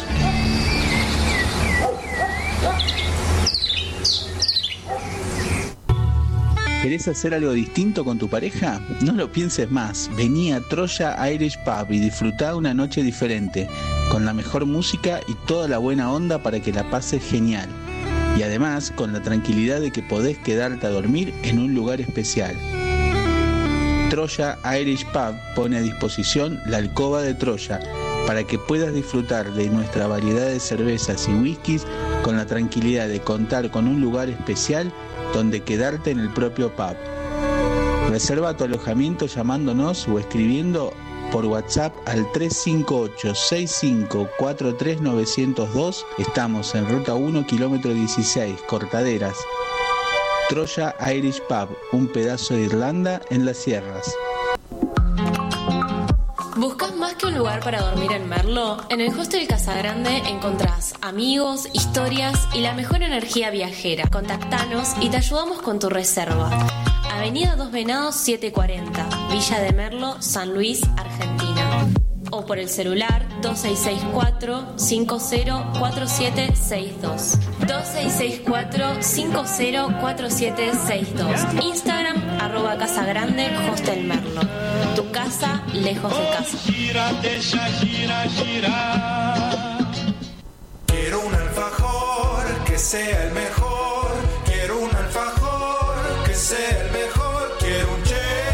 ¿Querés hacer algo distinto con tu pareja? No lo pienses más. Vení a Troya Irish Pub y disfrutá una noche diferente, con la mejor música y toda la buena onda para que la pases genial. Y además, con la tranquilidad de que podés quedarte a dormir en un lugar especial. Troya Irish Pub pone a disposición la alcoba de Troya para que puedas disfrutar de nuestra variedad de cervezas y whiskies con la tranquilidad de contar con un lugar especial donde quedarte en el propio pub. Reserva tu alojamiento llamándonos o escribiendo por WhatsApp al tres cinco ocho seis cinco cuatro tres nueve cero dos. Estamos en Ruta uno, kilómetro dieciséis, Cortaderas. Troya Irish Pub, un pedazo de Irlanda en las sierras. ¿Buscas más Más que un lugar para dormir en Merlo, en el Hostel Casagrande encontrás amigos, historias y la mejor energía viajera. Contactanos y te ayudamos con tu reserva. Avenida Dos Venados setecientos cuarenta, Villa de Merlo, San Luis, Argentina. O por el celular dos seis seis cuatro, cinco cero cuatro siete seis dos. dos seis seis cuatro, cinco cero cuatro siete seis dos. Instagram, arroba Casagrande Hostel Merlo. Tu casa, lejos de casa. Gira, deixa, gira, gira. Quiero un alfajor que sea el mejor. Quiero un alfajor que sea el mejor. Quiero un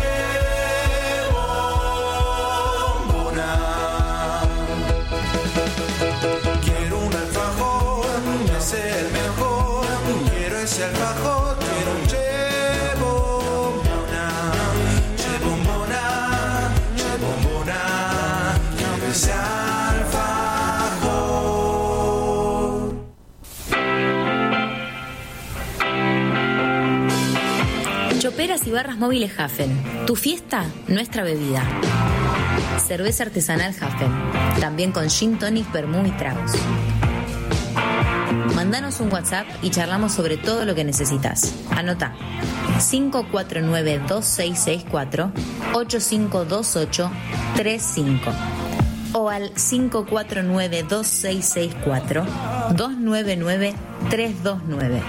ese alfajor, quiero un chebombona, chebombona, chebombona, quiero ese alfajor. Choperas y barras móviles Hafen. Tu fiesta, nuestra bebida. Cerveza artesanal Hafen. También con gin tonic, vermú y tragos. Mandanos un WhatsApp y charlamos sobre todo lo que necesitas. Anota cinco cuatro nueve dos seis seis cuatro ocho cinco dos ocho tres cinco o al cinco cuatro nueve dos seis seis cuatro dos nueve nueve tres dos nueve.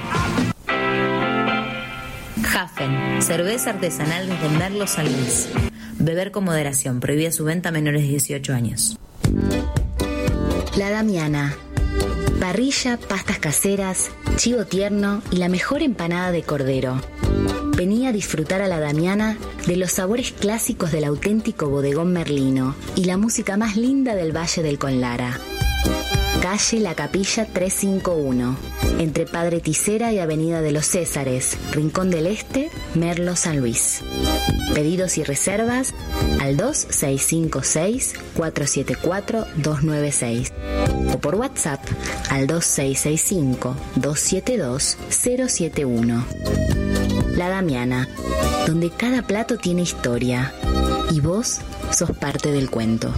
Hafen, cerveza artesanal desde Merlo, San Luis. Beber con moderación, prohibida su venta a menores de dieciocho años. La Damiana. Parrilla, pastas caseras, chivo tierno y la mejor empanada de cordero. Vení a disfrutar a La Damiana de los sabores clásicos del auténtico bodegón merlino y la música más linda del Valle del Conlara. Calle La Capilla trescientos cincuenta y uno, entre Padre Tisera y Avenida de los Césares, Rincón del Este, Merlo, San Luis. Pedidos y reservas al dos seis cinco seis cuatro siete cuatro dos nueve seis o por WhatsApp al dos seis seis cinco dos siete dos cero siete uno. La Damiana, donde cada plato tiene historia y vos sos parte del cuento.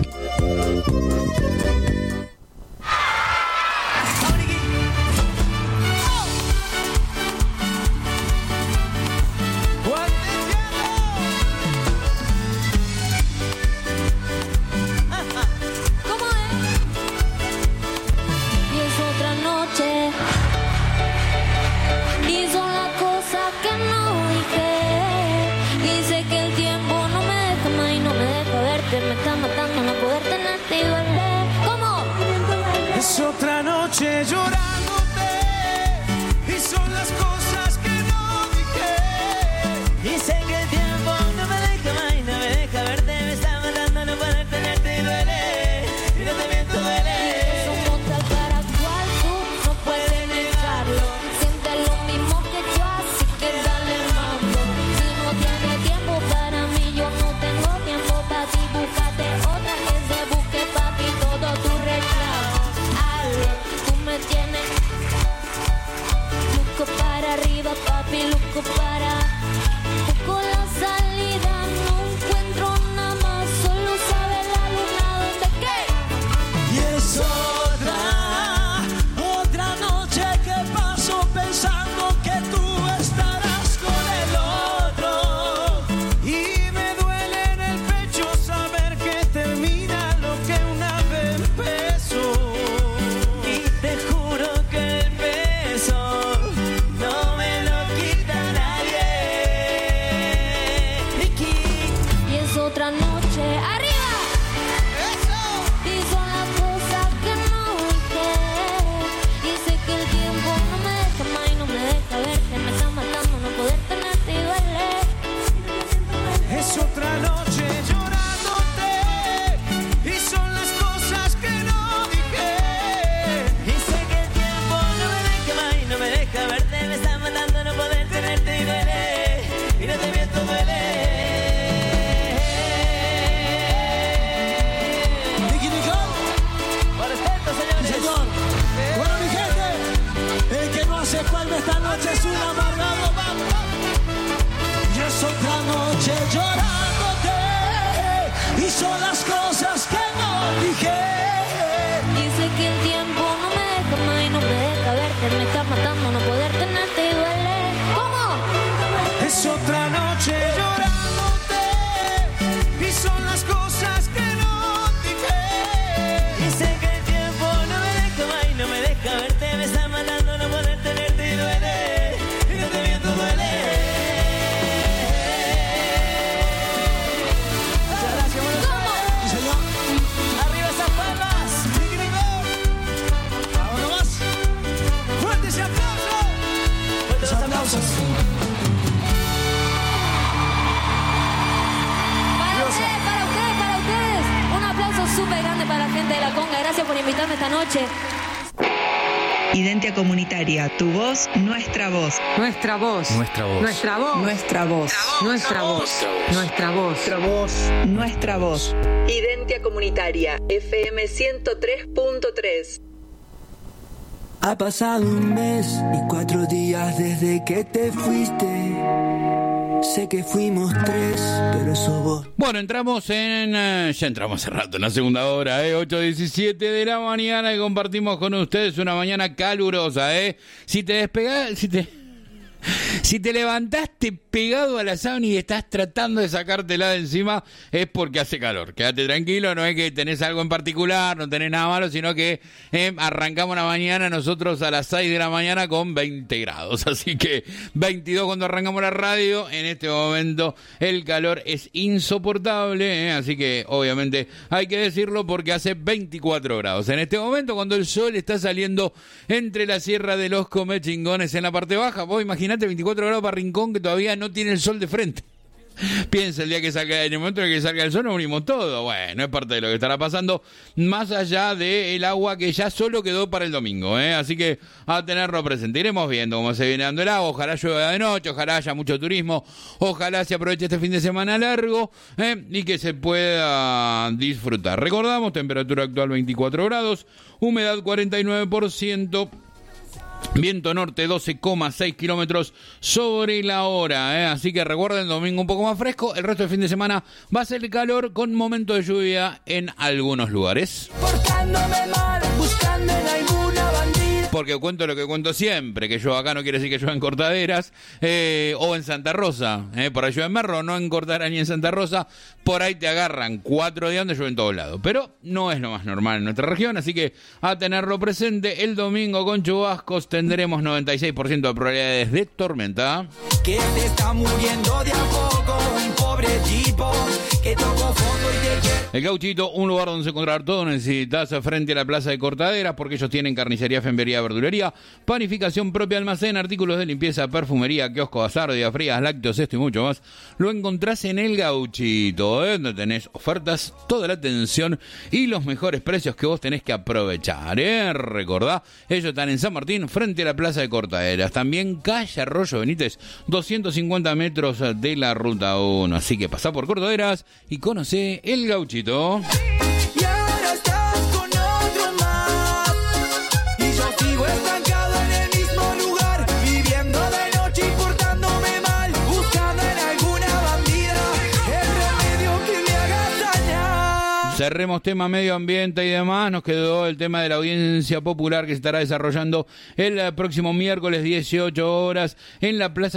Otra noche llorándote y son las cosas que no súper grande para la gente de la Conga. Gracias por invitarme esta noche. Identia Comunitaria, tu voz, nuestra voz. Nuestra voz. Nuestra voz. Nuestra voz. Nuestra voz. Nuestra voz. Nuestra voz. Nuestra voz. Nuestra voz. Identia Comunitaria, F M ciento tres punto tres. Ha pasado un mes y cuatro días desde que te fuiste. Sé que fuimos tres, pero sos vos. Bueno, entramos en... Uh, ya entramos hace rato, en la segunda hora, ¿eh? ocho diecisiete de la mañana y compartimos con ustedes una mañana calurosa, ¿eh? Si te despegás... Si te... Si te levantaste pegado a la sábana y estás tratando de sacártela de encima, es porque hace calor. Quédate tranquilo, no es que tenés algo en particular, no tenés nada malo, sino que eh, arrancamos la mañana nosotros a las seis de la mañana con veinte grados. Así que veintidós cuando arrancamos la radio. En este momento el calor es insoportable, eh, así que obviamente hay que decirlo porque hace veinticuatro grados. En este momento cuando el sol está saliendo entre la Sierra de los Comechingones en la parte baja, vos imaginate veinticuatro grados para Rincón que todavía no tiene el sol de frente. Piensa el día que salga, en el momento en que salga el sol nos unimos todo. Bueno, es parte de lo que estará pasando, más allá del agua que ya solo quedó para el domingo, ¿eh? Así que a tenerlo presente. Iremos viendo cómo se viene dando el agua. Ojalá llueva de noche, ojalá haya mucho turismo, ojalá se aproveche este fin de semana largo, ¿eh? Y que se pueda disfrutar. Recordamos, temperatura actual veinticuatro grados, humedad cuarenta y nueve por ciento. Viento norte doce coma seis kilómetros sobre la hora, ¿eh? Así que recuerden, el domingo un poco más fresco, el resto del fin de semana va a ser calor con momento de lluvia en algunos lugares. Portándome mal, buscando en alguna bandida. Porque cuento lo que cuento siempre, que yo acá no quiere decir que llueva en Cortaderas eh, o en Santa Rosa, eh, por ahí llueve en Merlo, no en Cortaderas ni en Santa Rosa, por ahí te agarran cuatro días donde llueve en todos lados, pero no es lo más normal en nuestra región, así que a tenerlo presente. El domingo con chubascos tendremos noventa y seis por ciento de probabilidades de tormenta. Que te está muriendo de a poco, un pobre tipo que tocó fondo y te quiere. El Gauchito, un lugar donde encontrar todo necesitas frente a la plaza de Cortaderas, porque ellos tienen carnicería, fenbería, verdulería, panificación propia, almacén, artículos de limpieza, perfumería, kiosco, azar, días frías, lácteos, esto y mucho más. Lo encontrás en el Gauchito, ¿eh? Donde tenés ofertas, toda la atención y los mejores precios que vos tenés que aprovechar, ¿eh? Recordá, ellos están en San Martín, frente a la plaza de Cortaderas. También calle Arroyo Benítez, doscientos cincuenta metros de la ruta uno. Así que pasá por Cortaderas y conocé el Gauchito. Y ahora estás con otro más. Y yo sigo estancado en el mismo lugar, viviendo de noche y portándome mal, buscando en alguna bandida el remedio que me haga dañar. Cerremos tema medio ambiente y demás. Nos quedó el tema de la audiencia popular que se estará desarrollando el próximo miércoles dieciocho horas en la Plaza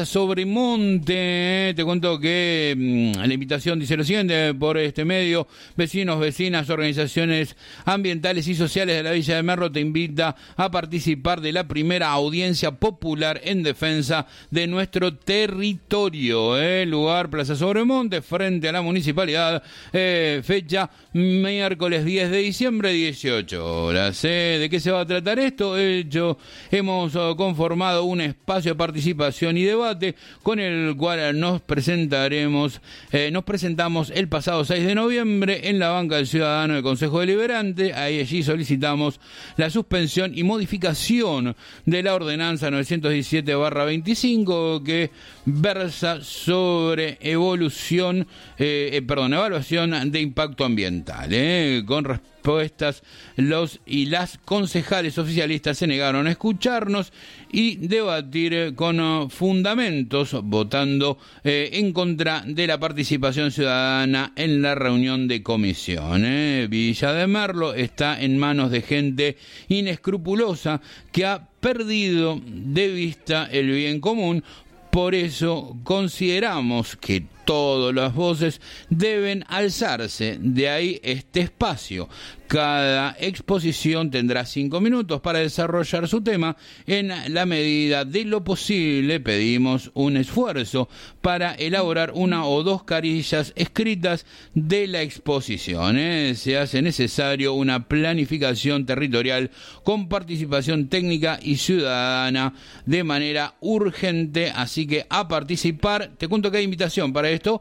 Sobremonte. Te cuento que mmm, la invitación dice lo siguiente por este medio: vecinos, vecinas, organizaciones ambientales y sociales de la Villa de Merlo te invita a participar de la primera audiencia popular en defensa de nuestro territorio. El eh, lugar Plaza Sobremonte, frente a la municipalidad. Eh, fecha miércoles diez de diciembre, dieciocho horas. ¿Eh? ¿De qué se va a tratar esto? De hecho, hemos uh, conformado un espacio de participación y debate con el cual nos presentaremos, eh, nos presentamos el pasado seis de noviembre en la banca del Ciudadano del Consejo Deliberante. Ahí allí solicitamos la suspensión y modificación de la ordenanza novecientos diecisiete barra veinticinco que versa sobre evolución, eh, eh, perdón, evaluación de impacto ambiental, eh, con respuestas. Los y las concejales oficialistas se negaron a escucharnos y debatir con uh, fundamentos, votando eh, en contra de la participación ciudadana en la reunión de comisión. Eh. Villa de Merlo está en manos de gente inescrupulosa que ha perdido de vista el bien común. Por eso consideramos que todas las voces deben alzarse. De ahí este espacio. Cada exposición tendrá cinco minutos para desarrollar su tema. En la medida de lo posible pedimos un esfuerzo para elaborar una o dos carillas escritas de la exposición. ¿eh? Se hace necesario una planificación territorial con participación técnica y ciudadana de manera urgente. Así que a participar. Te cuento que hay invitación para esto.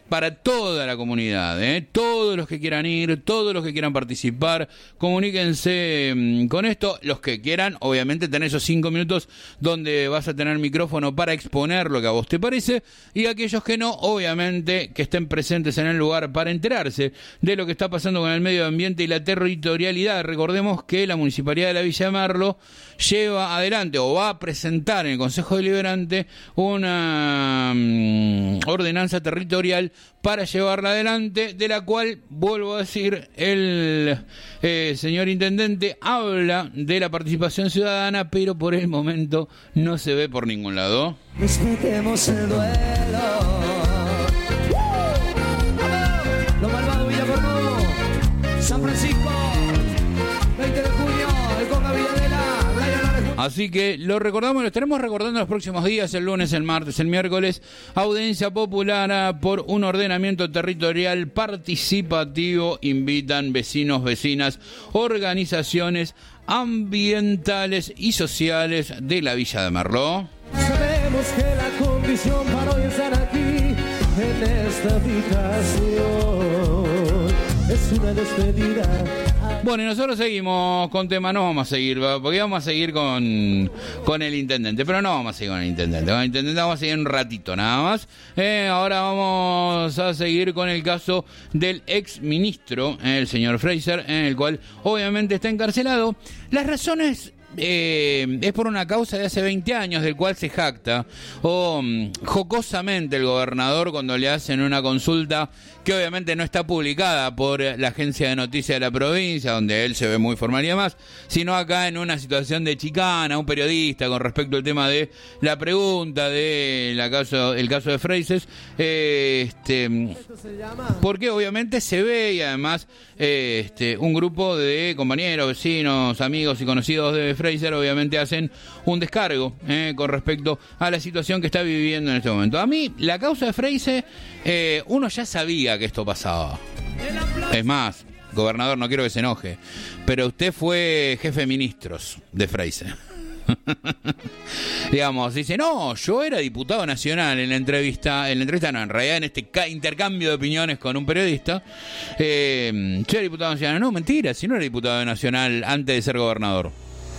para toda la comunidad, ¿eh? Todos los que quieran ir, todos los que quieran participar, comuníquense mmm, con esto. Los que quieran, obviamente, tener esos cinco minutos donde vas a tener micrófono para exponer lo que a vos te parece, y aquellos que no, obviamente, que estén presentes en el lugar para enterarse de lo que está pasando con el medio ambiente y la territorialidad. Recordemos que la Municipalidad de la Villa de Merlo lleva adelante o va a presentar en el Consejo Deliberante una um, ordenanza territorial para llevarla adelante, de la cual, vuelvo a decir, el eh, señor intendente habla de la participación ciudadana, pero por el momento no se ve por ningún lado. Respetemos el duelo. Lo malvado Villa Cornudo, San Francisco, veinte de junio, el Conga Villadela, Playa La Reju- Así que lo recordamos, lo estaremos recordando en los próximos días, el lunes, el martes, el miércoles. Audiencia popular por un ordenamiento territorial participativo. Invitan vecinos, vecinas, organizaciones ambientales y sociales de la Villa de Merlo. Sabemos que la condición para hoy estar aquí en esta habitación es una despedida. Bueno, y nosotros seguimos con tema, no vamos a seguir, porque vamos a seguir con, con el intendente, pero no vamos a seguir con el intendente, con el intendente vamos a seguir un ratito nada más. Eh, ahora vamos a seguir con el caso del ex ministro, el señor Fraser, en el cual obviamente está encarcelado. Las razones... Eh, es por una causa de hace veinte años, del cual se jacta o um, jocosamente el gobernador cuando le hacen una consulta que obviamente no está publicada por la agencia de noticias de la provincia, donde él se ve muy formal y demás, sino acá en una situación de chicana, un periodista con respecto al tema de la pregunta de la caso, el caso de Freixes, eh, este, porque obviamente se ve, y además eh, este, un grupo de compañeros, vecinos, amigos y conocidos de Fraser obviamente hacen un descargo eh, con respecto a la situación que está viviendo en este momento. A mí, la causa de Fraser, eh, uno ya sabía que esto pasaba. Es más, gobernador, no quiero que se enoje, pero usted fue jefe de ministros de Fraser. Digamos, dice, no, yo era diputado nacional en la entrevista, en la entrevista no, en realidad en este ca- intercambio de opiniones con un periodista, eh, yo era diputado nacional. No, mentira, si no era diputado nacional antes de ser gobernador.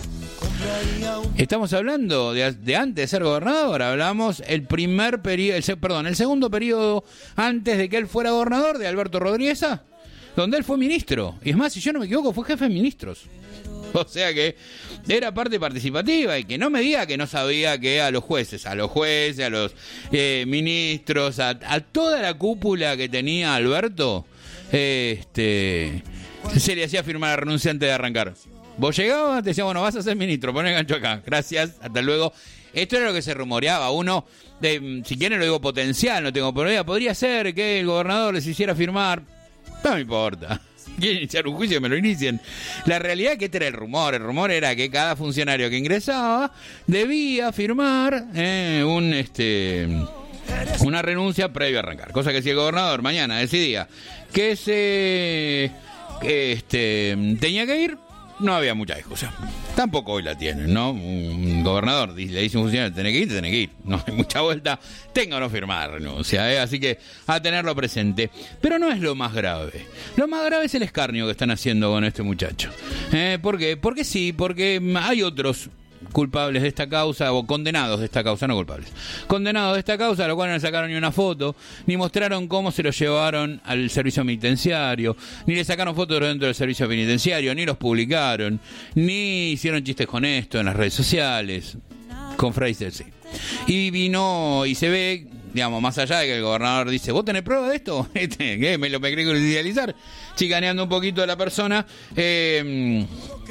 Estamos hablando de, de antes de ser gobernador, hablamos el primer periodo, el, perdón, el segundo periodo antes de que él fuera gobernador, de Alberto Rodríguez, donde él fue ministro. Y es más, si yo no me equivoco, fue jefe de ministros. O sea que era parte participativa, y que no me diga que no sabía que a los jueces, a los jueces, a los eh, ministros, a, a toda la cúpula que tenía Alberto, eh, este, se le hacía firmar la renuncia antes de arrancar. Vos llegabas, te decían, bueno, vas a ser ministro, pon el gancho acá, gracias, hasta luego. Esto era lo que se rumoreaba. Uno, de, si quieren lo digo potencial, no tengo problema, podría ser que el gobernador les hiciera firmar, no me importa. Quieren iniciar un juicio, me lo inicien. La realidad es que este era el rumor. El rumor era que cada funcionario que ingresaba debía firmar eh, un este una renuncia previo a arrancar. Cosa que si el gobernador mañana decidía que se que este tenía que ir, no había mucha discusión. Tampoco hoy la tienen, ¿no? Un gobernador le dice a un funcionario, tenés que ir, tenés que ir. No hay mucha vuelta, tenga o no firmar renuncia, ¿eh? Así que a tenerlo presente. Pero no es lo más grave. Lo más grave es el escarnio que están haciendo con este muchacho. ¿Eh? ¿Por qué? Porque sí, porque hay otros culpables de esta causa, o condenados de esta causa, no culpables, condenados de esta causa, a lo cual no le sacaron ni una foto, ni mostraron cómo se lo llevaron al servicio penitenciario, ni le sacaron fotos dentro del servicio penitenciario, ni los publicaron, ni hicieron chistes con esto en las redes sociales. Con Fraser sí. Y vino, y se ve, digamos, más allá de que el gobernador dice, ¿vos tenés prueba de esto? ¿Qué? ¿Me lo me creo idealizar? Chicaneando un poquito a la persona. Eh,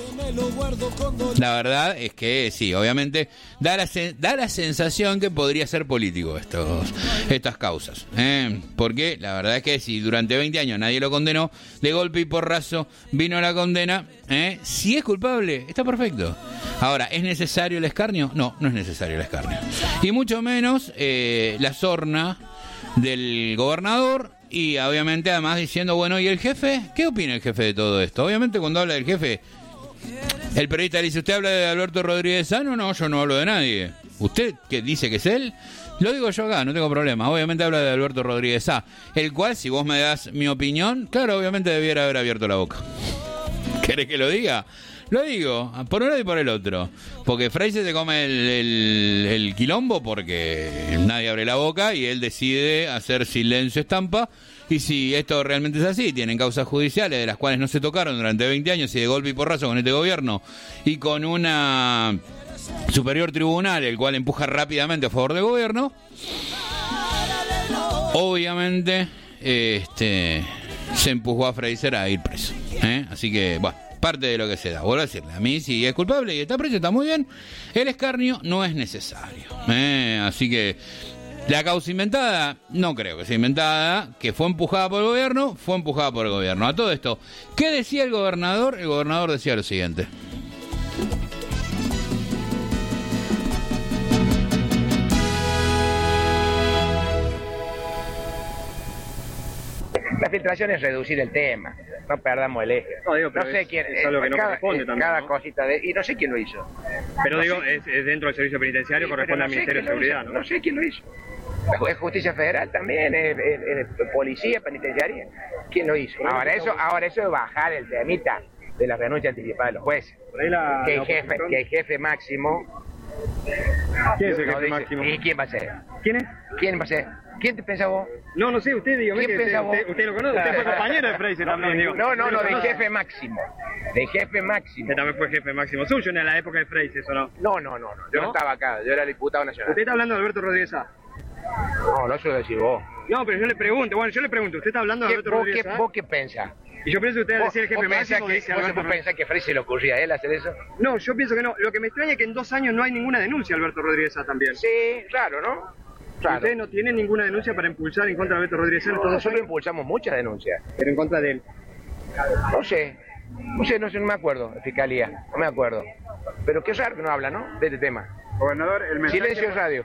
la verdad es que sí, obviamente da la, da la sensación que podría ser político estos, estas causas. ¿eh? Porque la verdad es que si durante veinte años nadie lo condenó, de golpe y porrazo vino la condena. ¿eh? Si es culpable, está perfecto. Ahora, ¿es necesario el escarnio? No, no es necesario el escarnio. Y mucho menos eh, la sorna del gobernador. Y obviamente además diciendo, bueno, ¿y el jefe? ¿Qué opina el jefe de todo esto? Obviamente cuando habla del jefe, el periodista le dice, ¿usted habla de Alberto Rodríguez Sano? No, yo no hablo de nadie. ¿Usted que dice que es él? Lo digo yo acá, no tengo problema. Obviamente habla de Alberto Rodríguez Sá, el cual, si vos me das mi opinión, claro, obviamente debiera haber abierto la boca. ¿Querés que lo diga? Lo digo, por un lado y por el otro. Porque Freixi se come el, el, el quilombo porque nadie abre la boca y él decide hacer silencio estampa. Y si esto realmente es así, tienen causas judiciales de las cuales no se tocaron durante veinte años y de golpe y porrazo con este gobierno y con una superior tribunal, el cual empuja rápidamente a favor del gobierno, obviamente este se empujó a Freixi a ir preso, ¿eh? Así que, bueno, parte de lo que se da. Vuelvo a decirle, a mí si es culpable y está preso, está muy bien. El escarnio no es necesario, ¿eh? Así que la causa inventada, no creo que sea inventada. Que fue empujada por el gobierno, fue empujada por el gobierno. A todo esto, ¿qué decía el gobernador? El gobernador decía lo siguiente. La filtración es reducir el tema, no perdamos el eje. No, digo, pero no sé es, quién es algo que no cada, corresponde también, cada ¿no? cosita de, y no sé quién lo hizo. Pero no digo, sé, es, es dentro del servicio penitenciario, sí, corresponde no al Ministerio de Seguridad, ¿no? No sé quién lo hizo. Es Justicia Federal también, es, es, es Policía Penitenciaria. ¿Quién lo hizo? Ahora eso, ahora eso es bajar el temita de la renuncia anticipada de los jueces. La, que, el jefe, que el jefe máximo. ¿Quién es el jefe dice, máximo? ¿Y quién va a ser? ¿Quién es? ¿Quién va a ser? ¿Quién te pensás vos? No, no sé, usted dígame que usted, usted, usted lo conoce, usted fue compañero de Freixi también, digo. No, no, no, de jefe máximo. De jefe máximo. Usted también fue jefe máximo suyo en la época de Freixi, ¿eso no? No, no, no, no, yo ¿no? no estaba acá, yo era diputado nacional. ¿Usted está hablando de Alberto Rodríguez Sá? No, no eso lo decís vos. No, pero yo le pregunto, bueno, yo le pregunto, ¿usted está hablando de Alberto vos, Rodríguez qué, Sá? ¿Vos qué pensás? Y yo pienso que usted al decir el jefe máximo que, dice Alberto ¿Vos pensás que Freixi le ocurría a él hacer eso? No, yo pienso que no. Lo que me extraña es que en dos años no hay ninguna denuncia Alberto Rodríguez Sá también. Sí, claro, ¿no? Claro. ¿Ustedes no tienen ninguna denuncia para impulsar en contra de Alberto Rodríguez Sá? No, nosotros impulsamos muchas denuncias. ¿Pero en contra de él? No sé, no sé, no sé, no me acuerdo, Fiscalía, no me acuerdo. Pero qué raro que no habla, ¿no? De este tema. Gobernador, el mensaje... Silencio radio.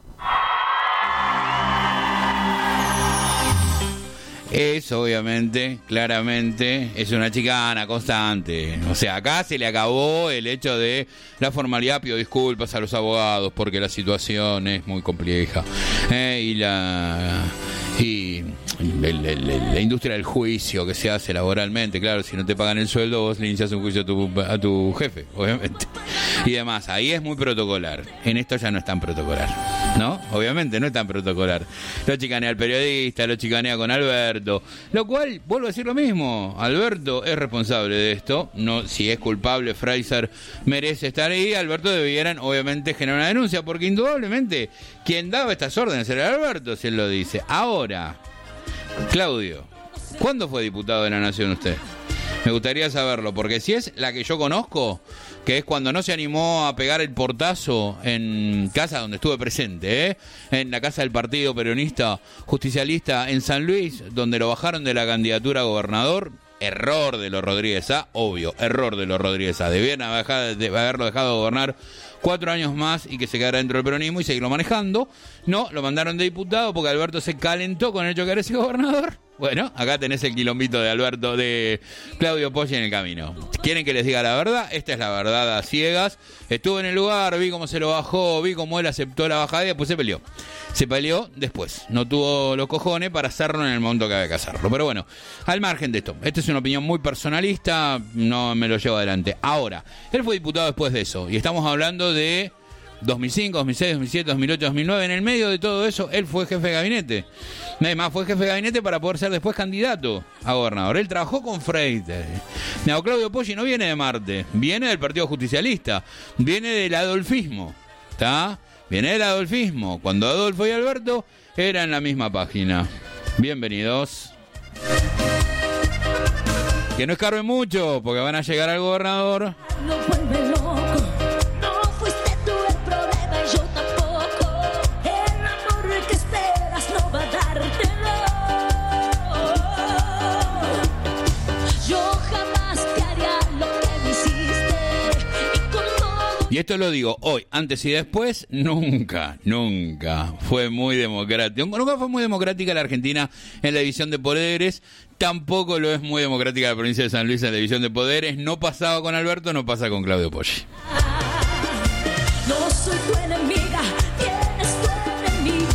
Es, obviamente, claramente, es una chicana constante. O sea, acá se le acabó el hecho de la formalidad. Pido disculpas a los abogados porque la situación es muy compleja. Eh, y la... y el, el, el, la industria del juicio que se hace laboralmente, claro, si no te pagan el sueldo vos le iniciás un juicio a tu, a tu jefe, obviamente, y demás. Ahí es muy protocolar, en esto ya no es tan protocolar, ¿no? Obviamente no es tan protocolar. Lo chicanea al periodista, lo chicanea con Alberto, lo cual, vuelvo a decir lo mismo, Alberto es responsable de esto, no, si es culpable Freixi merece estar ahí, Alberto debieran obviamente generar una denuncia, porque indudablemente quien daba estas órdenes era Alberto, si él lo dice. Ahora, Claudio, ¿cuándo fue diputado de la Nación usted? Me gustaría saberlo, porque si es la que yo conozco, que es cuando no se animó a pegar el portazo en casa donde estuve presente, ¿eh? En la casa del Partido Peronista Justicialista en San Luis, donde lo bajaron de la candidatura a gobernador. Error de los Rodríguez Sá, obvio, error de los Rodríguez Sá. Debían haberlo dejado gobernar cuatro años más y que se quedara dentro del peronismo y seguirlo manejando. No, lo mandaron de diputado porque Alberto se calentó con el hecho de querer ser gobernador. Bueno, acá tenés el quilombito de Alberto, de Claudio Poggi en el camino. ¿Quieren que les diga la verdad? Esta es la verdad a ciegas. Estuve en el lugar, vi cómo se lo bajó, vi cómo él aceptó la bajada y después se peleó. Se peleó después. No tuvo los cojones para hacerlo en el momento que había que hacerlo. Pero bueno, al margen de esto. Esta es una opinión muy personalista, no me lo llevo adelante. Ahora, él fue diputado después de eso. Y estamos hablando de dos mil cinco, dos mil seis, dos mil siete, dos mil ocho, dos mil nueve. En el medio de todo eso, él fue jefe de gabinete. Además, fue jefe de gabinete para poder ser después candidato a gobernador. Él trabajó con Freixi. No, Claudio Poggi no viene de Marte, viene del Partido Justicialista, viene del adolfismo, ¿está? Viene del adolfismo. Cuando Adolfo y Alberto eran la misma página. Bienvenidos. Que no escarben mucho, porque van a llegar al gobernador. No vuelve loco. No fuiste tú el problema y yo tampoco. El amor que esperas no va a dártelo. Yo jamás te haría lo que me hiciste. Y con todo... Y esto lo digo hoy, antes y después, nunca, nunca fue muy democrático. Nunca fue muy democrática la Argentina en la división de poderes. Tampoco lo es muy democrática la provincia de San Luis en la división de poderes. No pasaba con Alberto, no pasa con Claudio Poggi. No soy tu enemiga, tienes tu enemigo.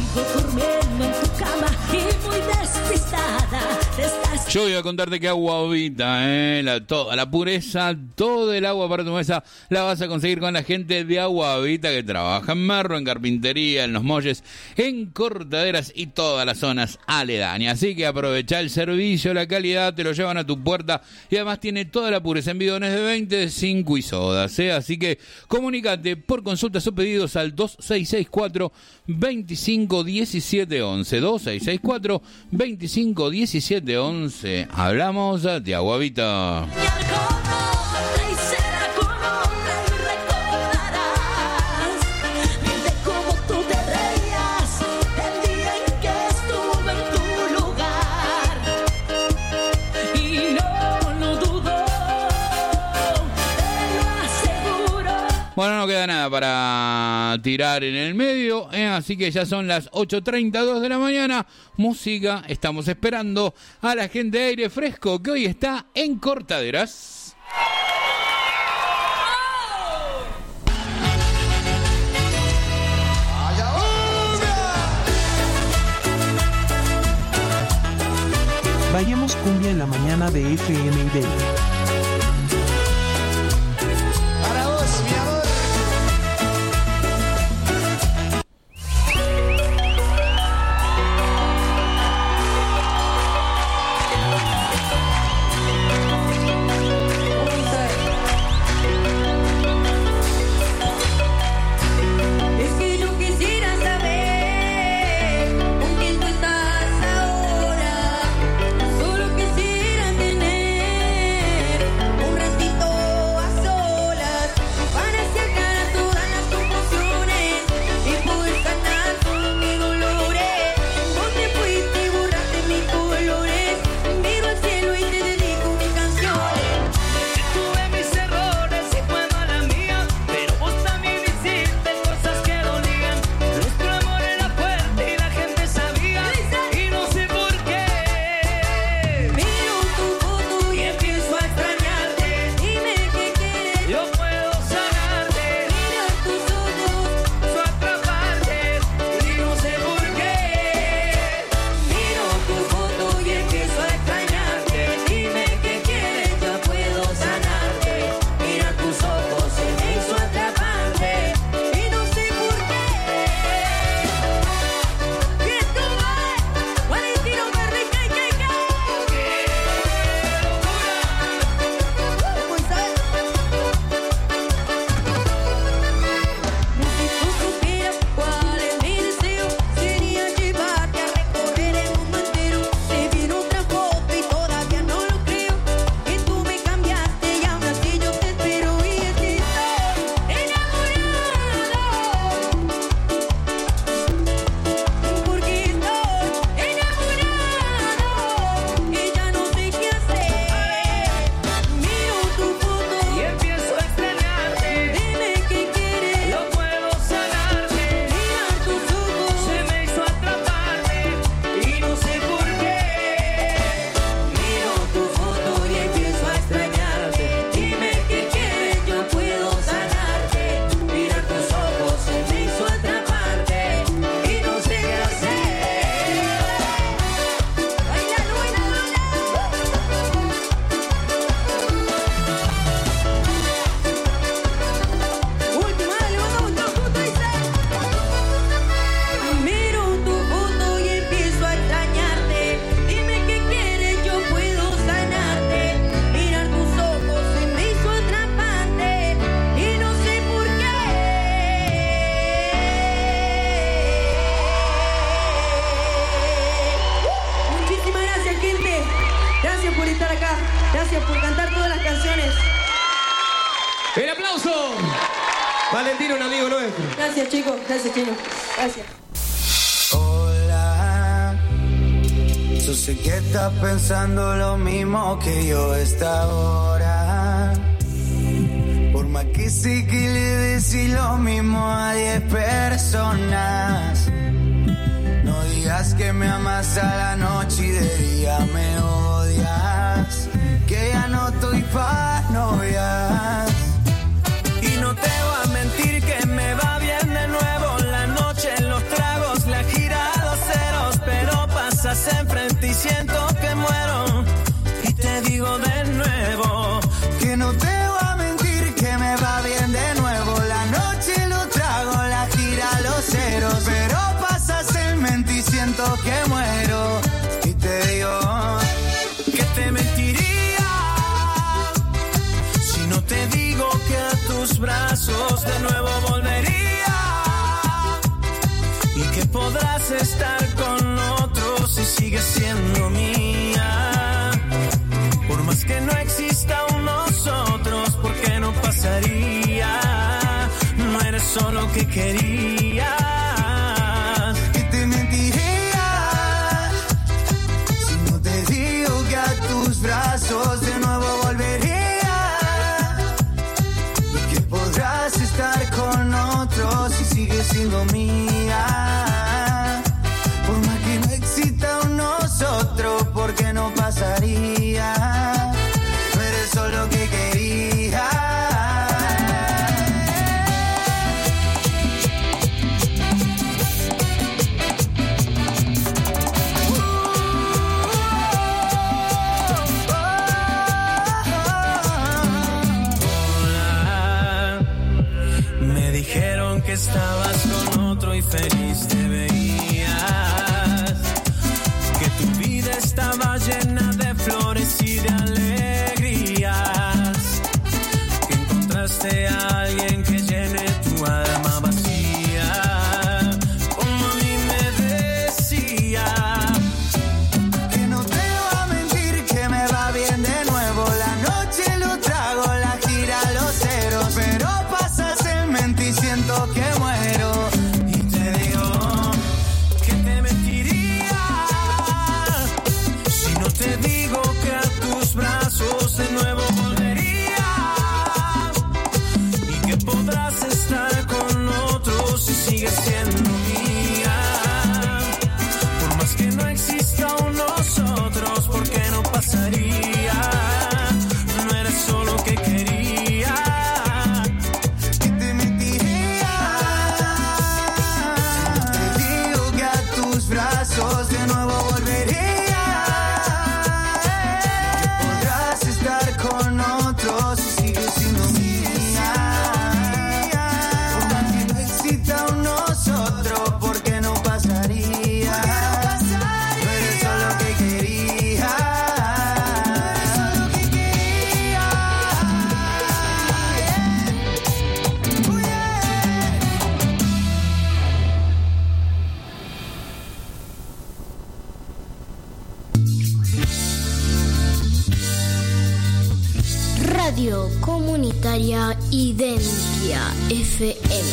Yo voy a contarte que Agua Vita, eh, la, toda la pureza, todo el agua para tu mesa la vas a conseguir con la gente de Agua Vita que trabaja en Merlo, en carpintería, en Los Molles, en Cortaderas y todas las zonas aledañas. Así que aprovecha el servicio, la calidad, te lo llevan a tu puerta y además tiene toda la pureza en bidones de veinte, de cinco y sodas. ¿eh? Así que comunícate por consultas o pedidos al dos seis seis cuatro, veinticinco diecisiete once, dos seis seis cuatro, veinticinco diecisiete once. Hablamos de Agua Vita. Bueno, no queda nada para tirar en el medio, ¿eh? Así que ya son las ocho treinta y dos de la mañana. Música, estamos esperando a la gente de Aire Fresco que hoy está en Cortaderas. Vayamos cumbia en la mañana de F M I D. Solo quisiera tener un ratito Gracias por cantar todas las canciones. ¡El aplauso! Valentino, un amigo nuestro. Gracias, chicos. Gracias, chicos. Gracias. Hola, yo sé que estás pensando lo mismo que yo a esta hora. Por más que sí que le decís lo mismo a diez personas. No digas que me amas a la noche y de día me odias. Que ya no estoy pa' novias. Y no te voy a mentir que me va bien de nuevo la noche, los tragos, la gira, los ceros. Pero pasas enfrente y siento que muero. te digo que a tus brazos de nuevo volvería y que podrás estar con otros si sigues siendo mía. Por más que no exista un nosotros, ¿por qué no pasaría? No eres solo que querías. Que te mentiría si no te digo que a tus brazos de nuevo volvería y que podrás estar con otros si sigues siendo mía. Por más que no exista un nosotros, ¿por qué no pasaría? No eres solo que querías. Que estabas con otro y feliz te veías, que tu vida estaba llena de flores y de alegrías, que encontraste a alguien que llene tu alma vacía, como a mí me decía. Que no te voy a mentir, que me va bien de nuevo, la noche lo trago, la gira los ceros, pero pasas el mente y siento que muero. Y te digo que te mentiría si no te digo que a tus brazos de nuevo volvería y que podrás estar con otros si sigues siendo mía. Por más que no exista un nosotros, ¿por qué no pasaría? No eres solo que quería. De nuevo volvería, que podrás estar con otros si sigues siendo mía. Por más que no exista un nosotros, ¿por qué no pasaría? No eres solo que quería. No eres solo que quería. Oh, yeah. Radio Comunitaria Identia F M.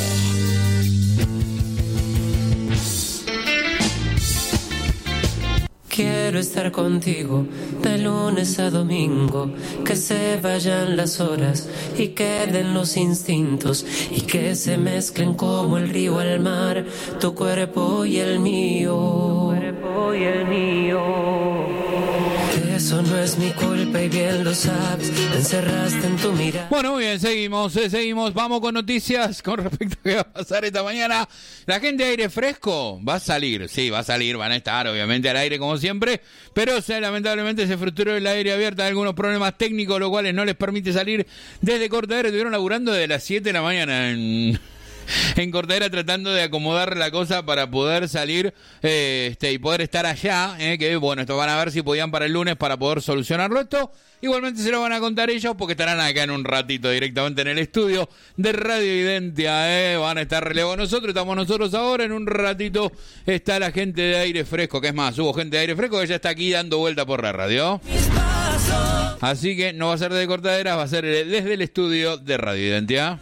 Quiero estar contigo de lunes a domingo, que se vayan las horas y queden los instintos y que se mezclen como el río al mar, tu cuerpo y el mío. Tu cuerpo y el mío. Eso no es mi culpa y bien lo sabes, te encerraste en tu mirada. Bueno, muy bien, seguimos, eh, seguimos, vamos con noticias con respecto a qué va a pasar esta mañana. La gente de Aire Fresco va a salir, sí, va a salir, van a estar obviamente al aire como siempre, pero o sea, lamentablemente se frustró el aire abierto, hay algunos problemas técnicos, los cuales no les permite salir desde Cortadera. Estuvieron laburando desde las siete de la mañana en... en Cortadera tratando de acomodar la cosa para poder salir eh, este, y poder estar allá, eh, que bueno, esto van a ver si podían para el lunes para poder solucionarlo esto. Igualmente se lo van a contar ellos porque estarán acá en un ratito directamente en el estudio de Radio Identia, eh, van a estar relevo nosotros, estamos nosotros ahora, en un ratito está la gente de Aire Fresco, que es más, hubo gente de Aire Fresco que ya está aquí dando vuelta por la radio. Así que no va a ser de Cortadera, va a ser desde el estudio de Radio Identia.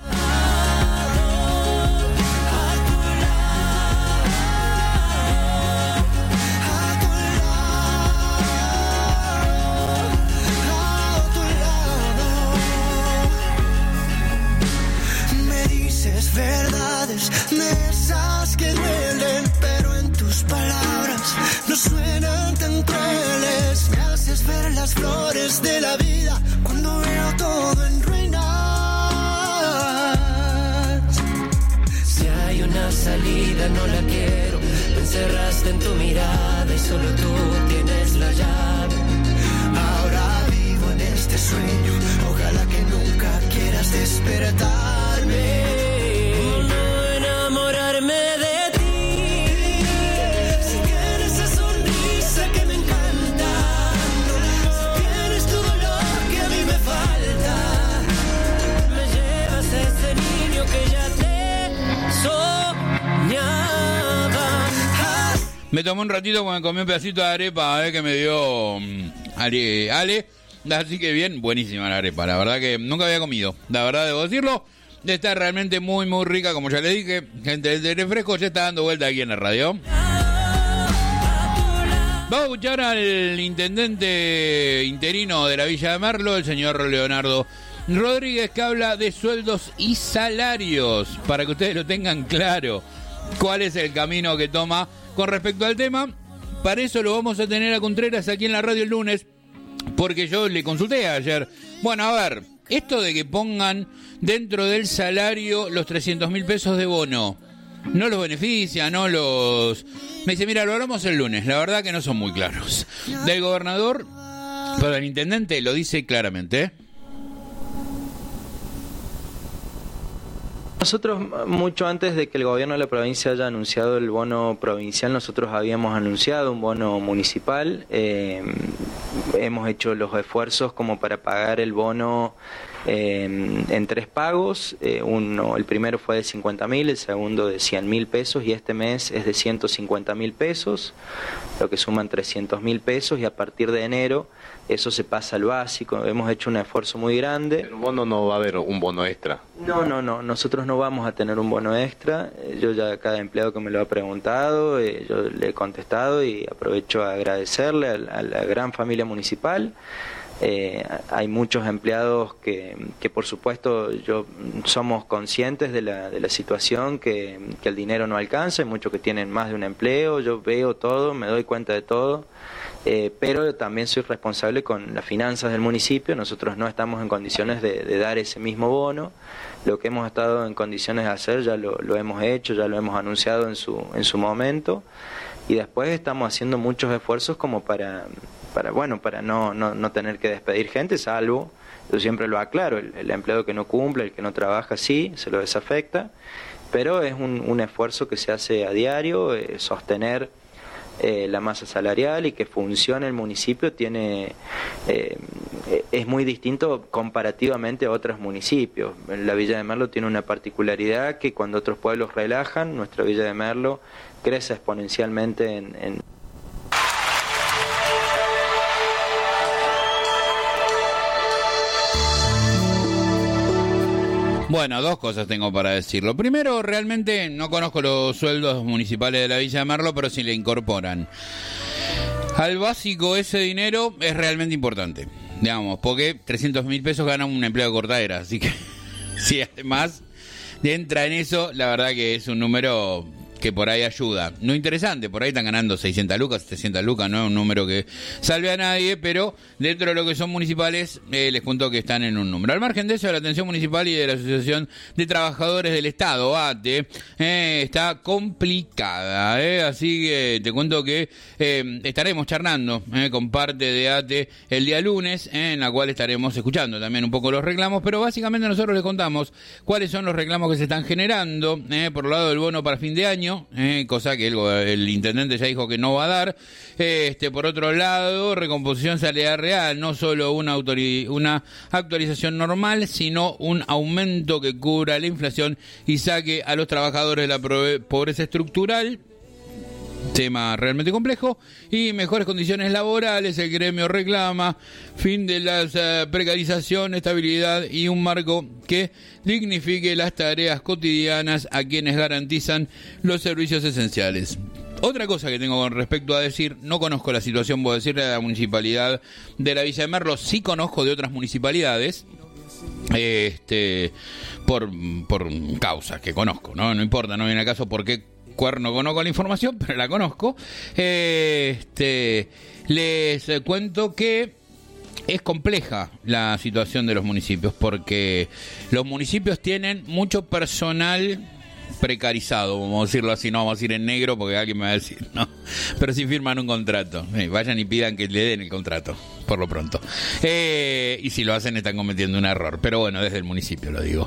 Verdades de esas que duelen, pero en tus palabras no suenan tan crueles. Me haces ver las flores de la vida cuando veo todo en ruinas. Si hay una salida no la quiero, me encerraste en tu mirada y solo tú tienes la llave. Ahora vivo en este sueño, ojalá que nunca quieras despertarme. Me tomé un ratito cuando me comí un pedacito de arepa eh, que me dio um, Ale, Ale. Así que bien, buenísima la arepa. La verdad que nunca había comido. La verdad, debo decirlo. Está realmente muy, muy rica, como ya les dije. Gente del refresco ya está dando vuelta aquí en la radio. Vamos a escuchar al intendente interino de la Villa de Merlo, el señor Leonardo Rodríguez, que habla de sueldos y salarios, para que ustedes lo tengan claro, cuál es el camino que toma con respecto al tema. Para eso lo vamos a tener a Contreras aquí en la radio el lunes, porque yo le consulté ayer. Bueno, a ver, esto de que pongan dentro del salario los trescientos mil pesos de bono, no los beneficia, no los... Me dice, mira, lo hablamos el lunes, la verdad que no son muy claros. Del gobernador, pero el intendente lo dice claramente, ¿eh? Nosotros, mucho antes de que el gobierno de la provincia haya anunciado el bono provincial, nosotros habíamos anunciado un bono municipal. Eh, hemos hecho los esfuerzos como para pagar el bono eh, en tres pagos. Eh, uno, el primero fue de cincuenta mil, el segundo de cien mil pesos y este mes es de ciento cincuenta mil pesos, lo que suman trescientos mil pesos, y a partir de enero eso se pasa al básico. Hemos hecho un esfuerzo muy grande. ¿En un bono no va a haber un bono extra? No, no, no. Nosotros no vamos a tener un bono extra. Yo ya cada empleado que me lo ha preguntado, eh, yo le he contestado y aprovecho a agradecerle a, a la gran familia municipal. Eh, hay muchos empleados que, que por supuesto yo somos conscientes de la, de la situación, que, que el dinero no alcanza, hay muchos que tienen más de un empleo, yo veo todo, me doy cuenta de todo. Eh, pero también soy responsable con las finanzas del municipio. Nosotros no estamos en condiciones de, de dar ese mismo bono. Lo que hemos estado en condiciones de hacer ya lo, lo hemos hecho, ya lo hemos anunciado en su, en su momento, y después estamos haciendo muchos esfuerzos como para, para bueno, para no, no, no tener que despedir gente, salvo, yo siempre lo aclaro, el, el empleado que no cumple, el que no trabaja, sí, se lo desafecta, pero es un, un esfuerzo que se hace a diario, eh, sostener Eh, la masa salarial y que funcione el municipio tiene eh, es muy distinto comparativamente a otros municipios. La Villa de Merlo tiene una particularidad que cuando otros pueblos relajan, nuestra Villa de Merlo crece exponencialmente en, en Bueno, dos cosas tengo para decirlo. Primero, realmente no conozco los sueldos municipales de la Villa de Merlo, pero si le incorporan al básico ese dinero es realmente importante, digamos, porque trescientos mil pesos gana un empleado de cortadera, así que si además entra en eso, la verdad que es un número que por ahí ayuda. No interesante, por ahí están ganando seiscientas lucas, setecientas lucas, no es un número que salve a nadie, pero dentro de lo que son municipales, eh, les cuento que están en un número. Al margen de eso, de la atención municipal y de la Asociación de Trabajadores del Estado, A T E, eh, está complicada, eh, así que te cuento que eh, estaremos charlando eh, con parte de A T E el día lunes, eh, en la cual estaremos escuchando también un poco los reclamos, pero básicamente nosotros les contamos cuáles son los reclamos que se están generando, eh, por el lado del bono para fin de año, Eh, cosa que el, el intendente ya dijo que no va a dar. Eh, este por otro lado, recomposición salarial real, no solo una, autori una actualización normal, sino un aumento que cubra la inflación y saque a los trabajadores de la pobreza estructural. Tema realmente complejo. Y mejores condiciones laborales, el gremio reclama fin de la uh, precarización, estabilidad y un marco que dignifique las tareas cotidianas a quienes garantizan los servicios esenciales. Otra cosa que tengo con respecto a decir, no conozco la situación, voy a decir, de la municipalidad de la Villa de Merlo, sí conozco de otras municipalidades, este por, por causas que conozco, no no importa, no viene al caso por qué cuerno conozco la información, pero la conozco. Este, les cuento que es compleja la situación de los municipios, porque los municipios tienen mucho personal precarizado, vamos a decirlo así, no vamos a decir en negro porque alguien me va a decir, no, pero sí firman un contrato, eh, vayan y pidan que le den el contrato, por lo pronto, eh, y si lo hacen están cometiendo un error, pero bueno, desde el municipio lo digo.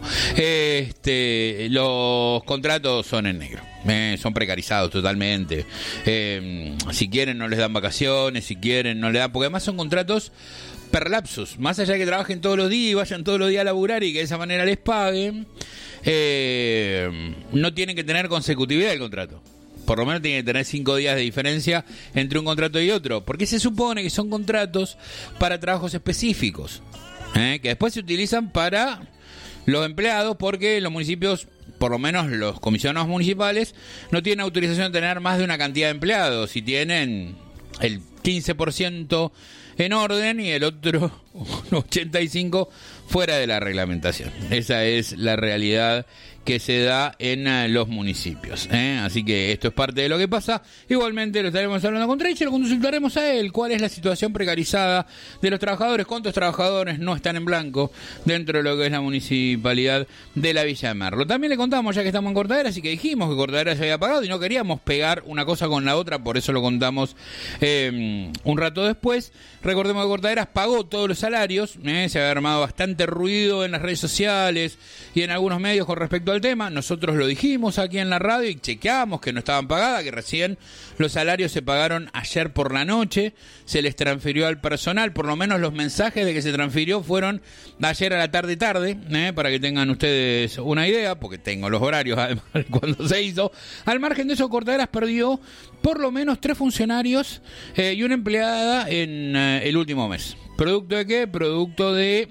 Este, los contratos son en negro, eh, son precarizados totalmente, eh, si quieren no les dan vacaciones, si quieren no le dan, porque además son contratos per lapsus, más allá de que trabajen todos los días y vayan todos los días a laburar y que de esa manera les paguen, eh, no tienen que tener consecutividad del contrato. por lo menos tiene que tener cinco días de diferencia entre un contrato y otro, porque se supone que son contratos para trabajos específicos, ¿eh? que después se utilizan para los empleados, porque los municipios, por lo menos los comisionados municipales, no tienen autorización de tener más de una cantidad de empleados, y tienen el quince por ciento en orden y el otro ochenta y cinco por ciento fuera de la reglamentación. Esa es la realidad que se da en uh, los municipios, ¿eh? Así que esto es parte de lo que pasa. Igualmente lo estaremos hablando con Trey, lo consultaremos a él, cuál es la situación precarizada de los trabajadores, cuántos trabajadores no están en blanco dentro de lo que es la municipalidad de la Villa de Merlo. También le contamos, ya que estamos en Cortadera, así que dijimos que Cortadera se había pagado y no queríamos pegar una cosa con la otra, por eso lo contamos eh, un rato después. Recordemos que Cortaderas pagó todos los salarios, ¿eh? Se había armado bastante ruido en las redes sociales y en algunos medios con respecto al tema. Nosotros lo dijimos aquí en la radio y chequeamos que no estaban pagadas, que recién los salarios se pagaron ayer por la noche, se les transfirió al personal, por lo menos los mensajes de que se transfirió fueron ayer a la tarde tarde, ¿eh? para que tengan ustedes una idea, porque tengo los horarios además cuando se hizo. Al margen de eso, Cortaderas perdió por lo menos tres funcionarios eh, y una empleada en eh, el último mes. ¿Producto de qué? Producto de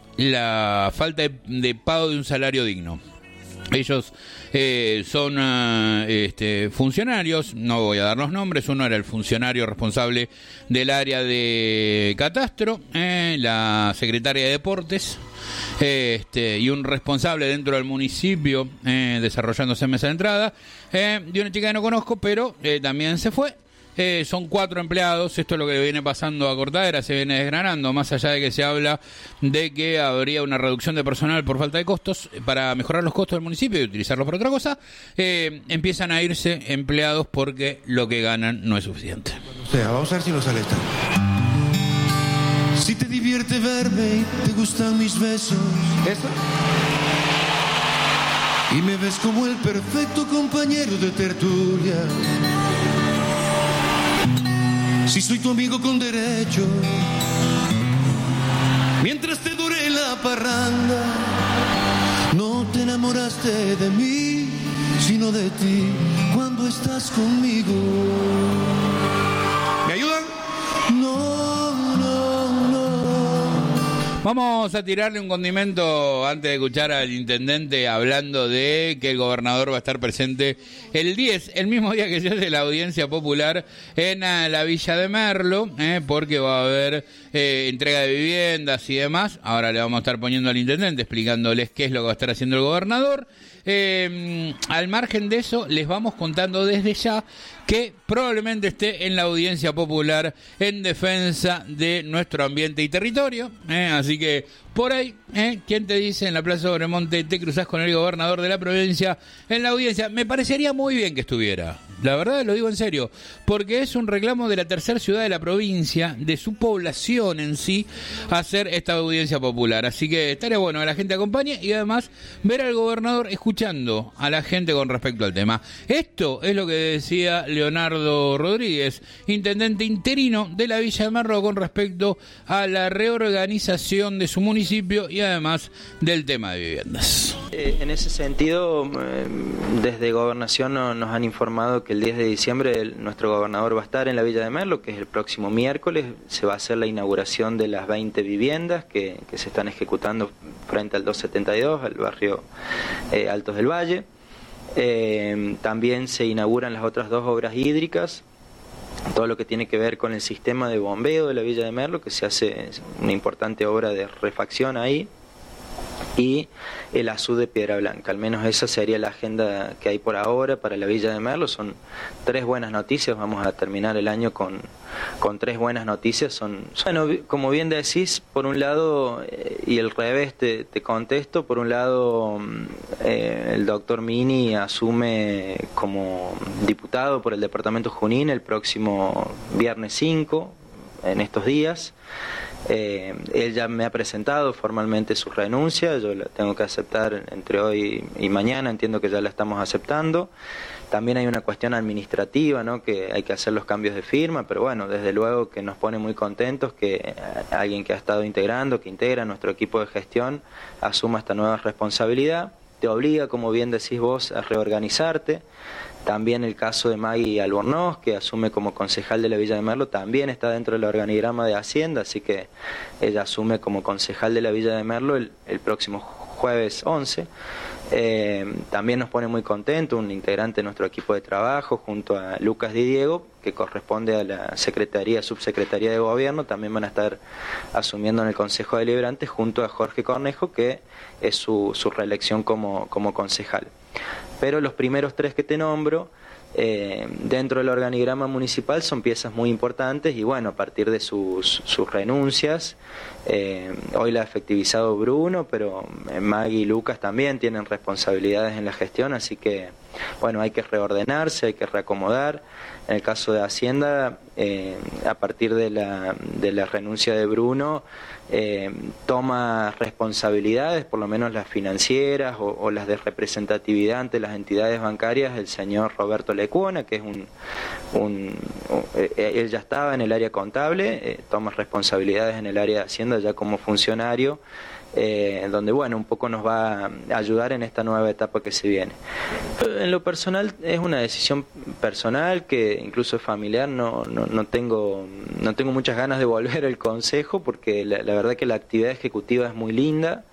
la falta de, de pago de un salario digno. Ellos eh, son uh, este, funcionarios, no voy a dar los nombres. Uno era el funcionario responsable del área de catastro, eh, la secretaria de deportes, eh, este, y un responsable dentro del municipio eh, desarrollándose en mesa de entrada, eh, y una chica que no conozco, pero eh, también se fue. Eh, son cuatro empleados. Esto es lo que le viene pasando a Cortadera, se viene desgranando, más allá de que se habla de que habría una reducción de personal por falta de costos, para mejorar los costos del municipio y utilizarlos para otra cosa. Eh, empiezan a irse empleados porque lo que ganan no es suficiente. O sea, vamos a ver si nos sale esta. Si te divierte verme y te gustan mis besos, ¿eso? Y me ves como el perfecto compañero de tertulia. Si soy tu amigo con derecho, mientras te dure la parranda, no te enamoraste de mí, sino de ti cuando estás conmigo. ¿Me ayudan? No, no, no. Vamos a tirarle un condimento antes de escuchar al intendente hablando de que el gobernador va a estar presente el diez, el mismo día que se hace la audiencia popular en la Villa de Merlo, eh, porque va a haber eh, entrega de viviendas y demás. Ahora le vamos a estar poniendo al intendente explicándoles qué es lo que va a estar haciendo el gobernador. Eh, al margen de eso, les vamos contando desde ya que probablemente esté en la audiencia popular en defensa de nuestro ambiente y territorio, eh, así que por ahí, eh, ¿quién te dice en la Plaza Obremonte te cruzás con el gobernador de la provincia en la audiencia? Me parecería muy bien que estuviera, la verdad lo digo en serio, porque es un reclamo de la tercera ciudad de la provincia, de su población en sí, hacer esta audiencia popular, así que estaría bueno que la gente acompañe y además ver al gobernador escuchando a la gente con respecto al tema. Esto es lo que decía Leonardo Rodríguez, intendente interino de la Villa de Merlo, con respecto a la reorganización de su municipio y además del tema de viviendas. Eh, en ese sentido, eh, desde Gobernación no, nos han informado que el diez de diciembre el, nuestro gobernador va a estar en la Villa de Merlo, que es el próximo miércoles. Se va a hacer la inauguración de las veinte viviendas que, que se están ejecutando frente al doscientos setenta y dos, al barrio eh, Altos del Valle. Eh, también se inauguran las otras dos obras hídricas, todo lo que tiene que ver con el sistema de bombeo de la Villa de Merlo, que se hace una importante obra de refacción ahí, y el azul de Piedra Blanca. Al menos esa sería la agenda que hay por ahora para la Villa de Merlo. Son tres buenas noticias, vamos a terminar el año con, con tres buenas noticias. Son, bueno, como bien decís, por un lado, eh, y el revés te, te contesto, por un lado eh, el doctor Mini asume como diputado por el departamento Junín el próximo viernes cinco, en estos días. Eh, él ya me ha presentado formalmente su renuncia, yo la tengo que aceptar entre hoy y mañana, entiendo que ya la estamos aceptando. También hay una cuestión administrativa, ¿no?, que hay que hacer los cambios de firma, pero bueno, desde luego que nos pone muy contentos que alguien que ha estado integrando, que integra nuestro equipo de gestión, asuma esta nueva responsabilidad. te obliga, como bien decís vos, a reorganizarte. También el caso de Maggie Albornoz, que asume como concejal de la Villa de Merlo, también está dentro del organigrama de Hacienda, así que ella asume como concejal de la Villa de Merlo el, el próximo jueves once. Eh, también nos pone muy contento un integrante de nuestro equipo de trabajo junto a Lucas Di Diego, que corresponde a la Secretaría, Subsecretaría de Gobierno, también van a estar asumiendo en el Consejo Deliberante junto a Jorge Cornejo, que es su, su reelección como, como concejal. Pero los primeros tres que te nombro, eh, dentro del organigrama municipal son piezas muy importantes y bueno, a partir de sus, sus renuncias, eh, hoy la ha efectivizado Bruno, pero Maggie y Lucas también tienen responsabilidades en la gestión, así que bueno, hay que reordenarse, hay que reacomodar. En el caso de Hacienda, eh, a partir de la, de la renuncia de Bruno, eh, toma responsabilidades, por lo menos las financieras o, o las de representatividad ante las entidades bancarias, el señor Roberto Lecuona, que es un, un, un eh, él ya estaba en el área contable, eh, toma responsabilidades en el área de Hacienda ya como funcionario, Eh, donde bueno, un poco nos va a ayudar en esta nueva etapa que se viene. En lo personal es una decisión personal que incluso es familiar, no, no, no tengo no tengo muchas ganas de volver al consejo porque la, la verdad que la actividad ejecutiva es muy linda,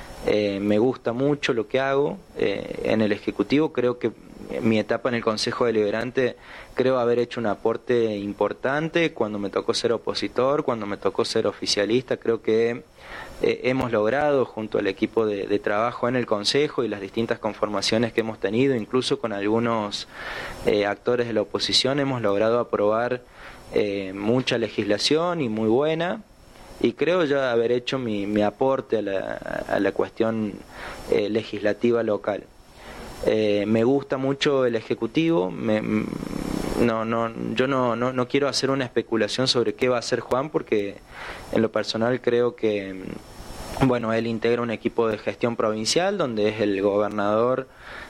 eh, me gusta mucho lo que hago, eh, en el ejecutivo creo que mi etapa en el Consejo Deliberante creo haber hecho un aporte importante cuando me tocó ser opositor, cuando me tocó ser oficialista, creo que eh, hemos logrado junto al equipo de, de trabajo en el Consejo y las distintas conformaciones que hemos tenido, incluso con algunos eh, actores de la oposición, hemos logrado aprobar eh, mucha legislación y muy buena, y creo ya haber hecho mi, mi aporte a la, a la cuestión eh, legislativa local. Eh, me gusta mucho el Ejecutivo, me, no, no, yo no, no, no quiero hacer una especulación sobre qué va a hacer Juan porque en lo personal creo que, bueno, él integra un equipo de gestión provincial donde es el gobernador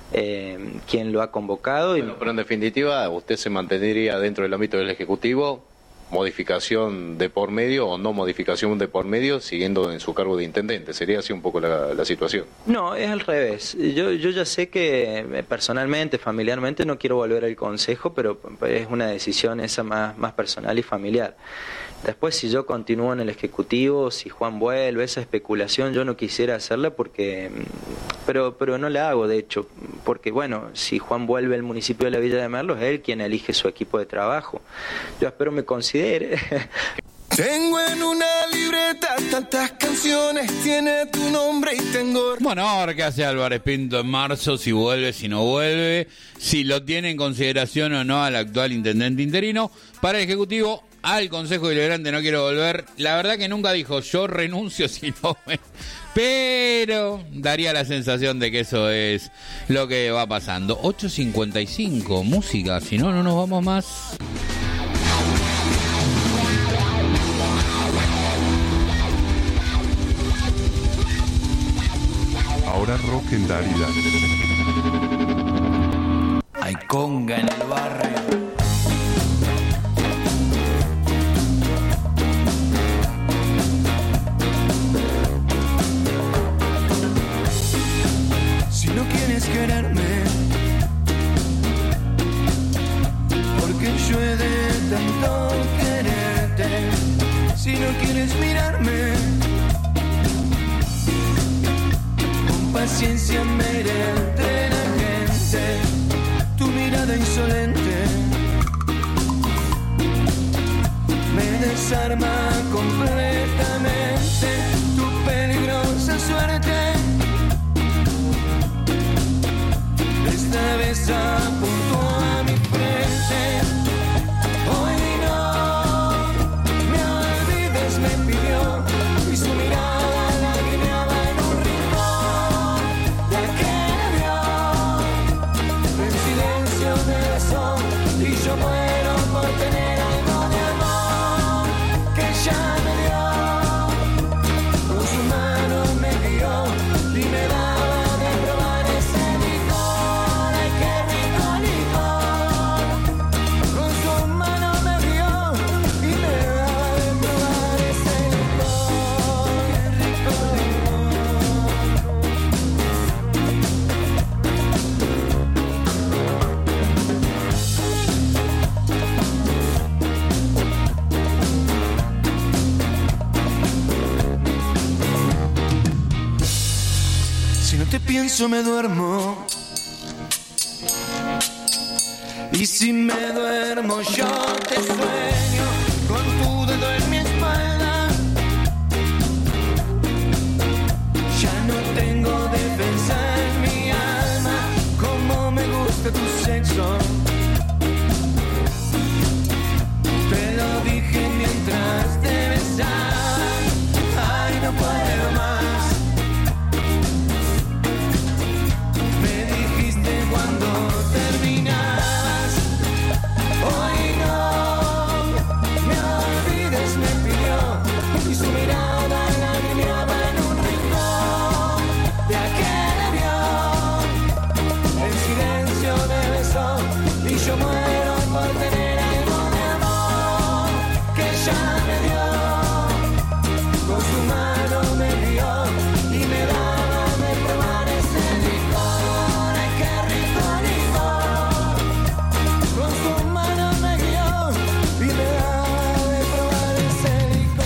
eh, quien lo ha convocado. Bueno, y... Pero en definitiva, ¿usted se mantendría dentro del ámbito del Ejecutivo? ¿Modificación de por medio o no modificación de por medio siguiendo en su cargo de intendente? ¿Sería así un poco la, la situación? No, es al revés. Yo, yo ya sé que personalmente, familiarmente no quiero volver al consejo, pero es una decisión esa más, más personal y familiar. Después, si yo continúo en el Ejecutivo, si Juan vuelve, esa especulación yo no quisiera hacerla porque, pero, pero no la hago de hecho, porque bueno, si Juan vuelve al municipio de la Villa de Merlo, es él quien elige su equipo de trabajo. Yo espero me considere. Tengo en una libreta tantas canciones, tiene tu nombre y tengo... Bueno, ahora qué hace Álvarez Pinto en marzo, si vuelve, si no vuelve, si lo tiene en consideración o no al actual intendente interino. Para el Ejecutivo, al Consejo Deliberante no quiero volver. La verdad que nunca dijo, yo renuncio si no me... Pero daría la sensación de que eso es lo que va pasando. ocho cincuenta y cinco, música, si no, no nos vamos más... Ahora rock en Darida. Hay conga en el barrio. Si no quieres quererme, porque yo he de tanto quererte. Si no quieres mirarme, paciencia me iré entre la gente, tu mirada insolente me desarma completamente, tu peligrosa suerte, esta vez apuntó a mi frente, hoy no me olvides me pidió y su mirada y yo muero por tener algo de amor que Si no te pienso me duermo. Y si me duermo yo te sueño con tu dedo en mi espalda. Ya no tengo defensa en mi alma. Como me gusta tu sexo. Te lo dije mientras te besaba. Ay, no puedo más. Me dijiste cuando terminabas. Hoy no me olvides, me pidió. Y su mirada la alineaba en un rincón de aquel avión. En silencio me besó y yo muero por tener algo de amor que ella me dio. Con su mano me guió y me daba de probar ese licor. Ay, qué rico licor. Con su mano me guió y me daba de probar ese licor.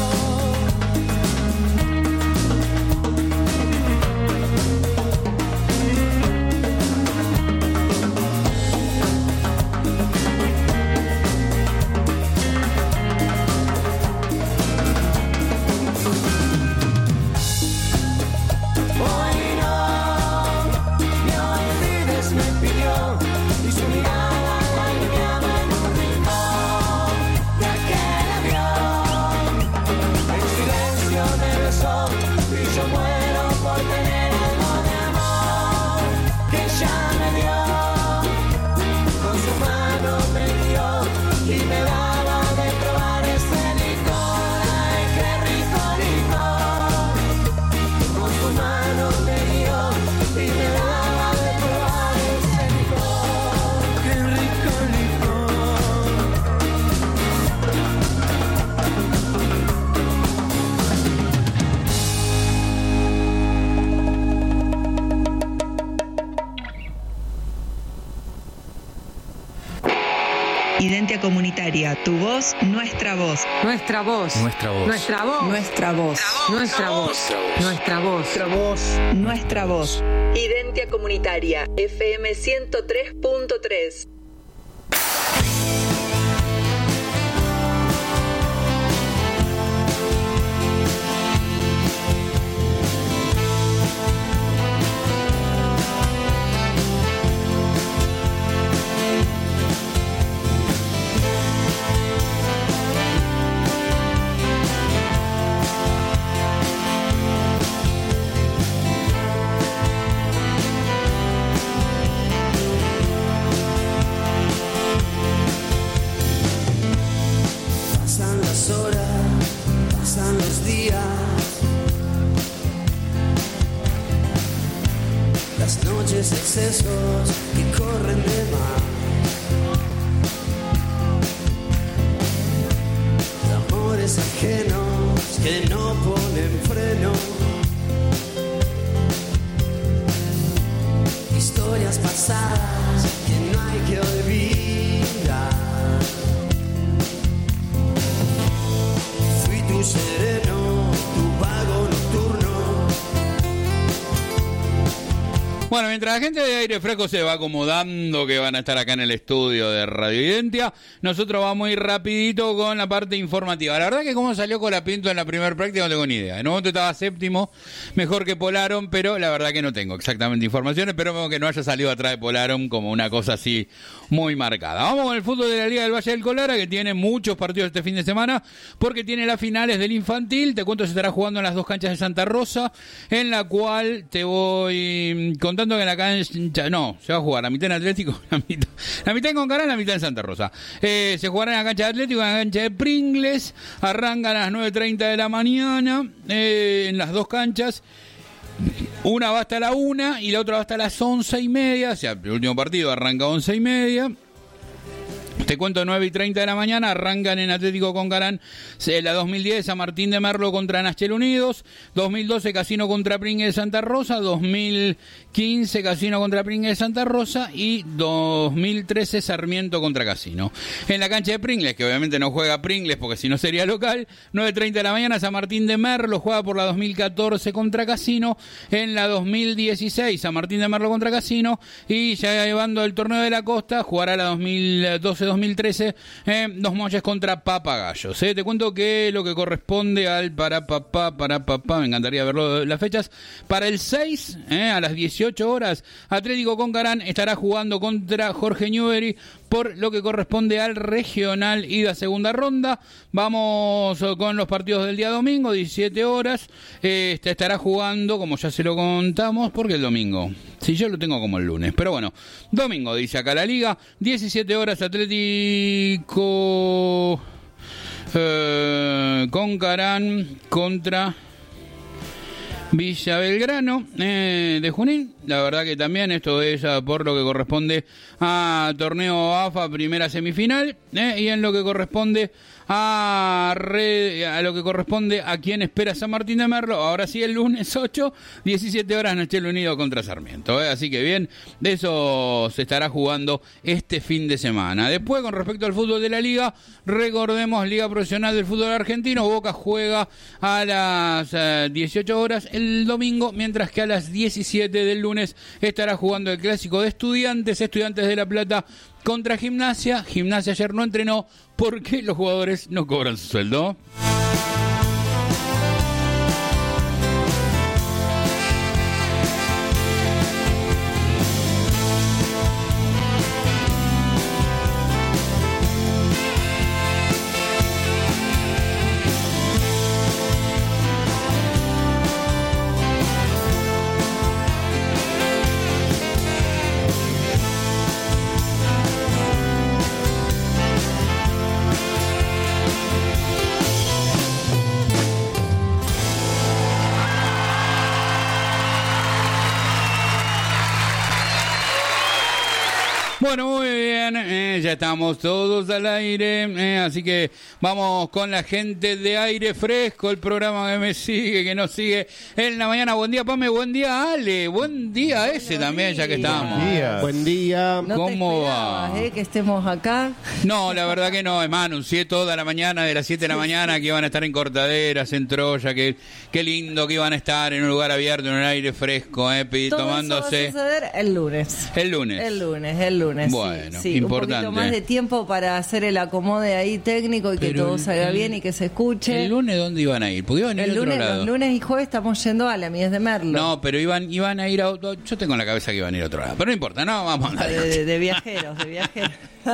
Hoy no me olvides, me pidió. Y su mirada la alineaba en un rincón de aquel avión. En silencio me besó y yo muero por tener algo de amor que ella me dio. Con su mano me guió y me daba de probar ese licor. Ay, qué rico licor. Con su mano me guió y me daba de probar ese licor. Qué rico licor. Identia Comunitaria, tu voz, nuestra voz. Nuestra voz. Nuestra voz. Nuestra voz. Nuestra voz. Nuestra voz. Nuestra voz. Nuestra voz. Nuestra voz. Identia Comunitaria, F M ciento tres punto tres. Pasan las horas, pasan los días, las noches excesos que corren de más, amores ajenos que no ponen freno, historias pasadas que no hay que olvidar. Fui tu sereno, tu vago nocturno. Bueno, mientras la gente de Aire Fresco se va acomodando, que van a estar acá en el estudio de Radio Identia, nosotros vamos a ir rapidito con la parte informativa. La verdad que cómo salió Colapinto en la primera práctica no tengo ni idea. En un momento estaba séptimo, mejor que Polaron, pero la verdad que no tengo exactamente informaciones, pero que no haya salido atrás de Polaron como una cosa así muy marcada. Vamos con el fútbol de la Liga del Valle del Colara, que tiene muchos partidos este fin de semana, porque tiene las finales del infantil. Te cuento, se estará jugando en las dos canchas de Santa Rosa, en la cual te voy contando que en la cancha, no, se va a jugar la mitad en Atlético, la mitad, la mitad en Concarán, la mitad en Santa Rosa. Eh, se jugará en la cancha de Atlético, en la cancha de Pringles, arrancan a las nueve treinta de la mañana, eh, en las dos canchas. Una va hasta la una y la otra va hasta las once y media, o sea, el último partido arranca a once y media. Te cuento, nueve y treinta de la mañana, arrancan en Atlético Concarán la dos mil diez San Martín de Merlo contra Nachel Unidos, dos mil doce Casino contra Pringue de Santa Rosa, dos mil quince Casino contra Pringue de Santa Rosa y dos mil trece Sarmiento contra Casino. En la cancha de Pringles, que obviamente no juega Pringles porque si no sería local, nueve y treinta de la mañana San Martín de Merlo juega por la dos mil catorce contra Casino, en la dos mil dieciséis San Martín de Merlo contra Casino y ya llevando el torneo de la costa jugará la dos mil doce dos mil trece eh, Los Molles contra Papagayos. Eh. Te cuento que lo que corresponde al para papá, para papá, me encantaría verlo las fechas, para el seis eh, a las dieciocho horas Atlético Concarán estará jugando contra Jorge Newbery por lo que corresponde al regional ida segunda ronda. Vamos con los partidos del día domingo, diecisiete horas. Este estará jugando, como ya se lo contamos, porque el domingo, si yo lo tengo como el lunes, pero bueno, domingo dice acá la liga, diecisiete horas Atlético eh, Concarán contra Villa Belgrano eh, de Junín. La verdad que también esto es por lo que corresponde a torneo A F A primera semifinal eh, y en lo que corresponde a, red, a lo que corresponde a quien espera San Martín de Merlo. Ahora sí, el lunes ocho, diecisiete horas Nachel Unido contra Sarmiento. ¿eh? Así que bien, de eso se estará jugando este fin de semana. Después, con respecto al fútbol de la Liga, recordemos Liga Profesional del Fútbol Argentino. Boca juega a las uh, dieciocho horas el domingo, mientras que a las diecisiete del lunes estará jugando el clásico de Estudiantes, Estudiantes de La Plata contra Gimnasia. Gimnasia ayer no entrenó porque los jugadores no cobran su sueldo. Bueno, muy bien, eh, ya estamos todos al aire, eh, así que vamos con la gente de Aire Fresco, el programa que me sigue, que nos sigue en la mañana. Buen día, Pame, buen día, Ale, buen día a ese también, ya que estamos. Buen día. Buen día. No ¿Cómo va? Eh, que estemos acá. No, la verdad que no, es más, anuncié toda la mañana, de las siete de la mañana, que iban a estar en Cortaderas, en Troya, que qué lindo que iban a estar en un lugar abierto, en un aire fresco, eh, Todo tomándose. Eso va a suceder el lunes. El lunes. El lunes, el lunes. Bueno, sí, sí, importante. Un poquito más de tiempo para hacer el acomode ahí técnico y que Pero todo el- salga bien y que se escuche. ¿El lunes dónde iban a ir? Porque iban a ir El a otro lunes, lado. los lunes y jueves estamos yendo a la Mies de Merlo. No, pero iban iban a ir a otro. Yo tengo en la cabeza que iban a ir a otro lado. Pero no importa, no, vamos a andar. de, de- de viajeros, de viajeros.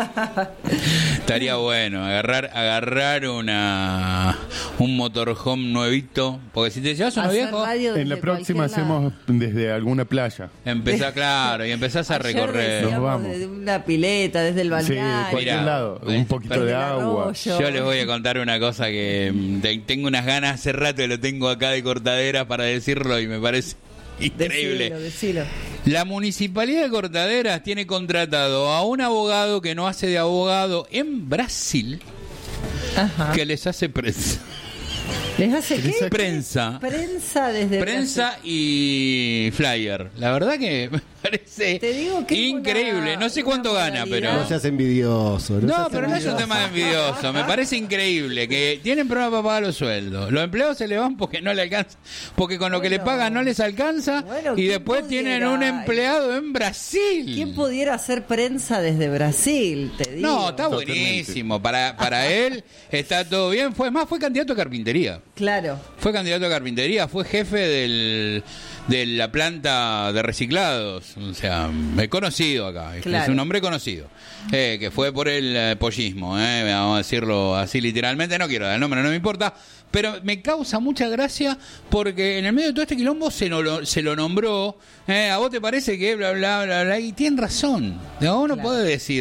Estaría bueno agarrar agarrar una un motorhome nuevito. Porque si te llevas uno Hacer viejo. radio En la desde próxima cualquier lado. hacemos desde alguna playa. Empezá, claro, y empezás a Ayer recorrer. decíamos Nos vamos. desde una pileta, desde el Sí, de balneario. cualquier Mirá, lado. eh, Un poquito pero- de el agua. arroyo. Yo les voy a contar una cosa que mm, te- tengo unas ganas hace rato que lo tengo acá de Cortaderas para decirlo y me parece increíble. Decilo, decilo. La Municipalidad de Cortaderas tiene contratado a un abogado que no hace de abogado en Brasil, Ajá. que les hace prensa. ¿Les hace qué? Prensa. Prensa desde Prensa y flyer. La verdad que me parece Te digo que es increíble. una- no sé cuánto una gana, pero... modalidad. No seas envidioso. No, seas pero no es un envidioso. tema de envidioso. Me parece increíble que tienen problema para pagar los sueldos. Los empleados se le van porque no le alcanza, porque con lo que le Bueno. pagan no les alcanza. Bueno, y ¿quién después pudiera? tienen un empleado en Brasil. ¿Quién pudiera hacer prensa desde Brasil? Te digo. No, está buenísimo. Para, para él está todo bien. Fue más, fue candidato a carpintería. Claro. Fue candidato a carpintería, fue jefe del, de la planta de reciclados. O sea, es conocido acá. Es- Claro. Es un hombre conocido. Eh, que fue por el eh, pollismo, eh, vamos a decirlo así literalmente. No quiero dar el nombre, no me importa. Pero me causa mucha gracia porque en el medio de todo este quilombo se, no lo, se lo nombró. Eh, ¿A vos te parece que bla, bla, bla, bla? Y tienen razón. A vos no Claro. podés decir...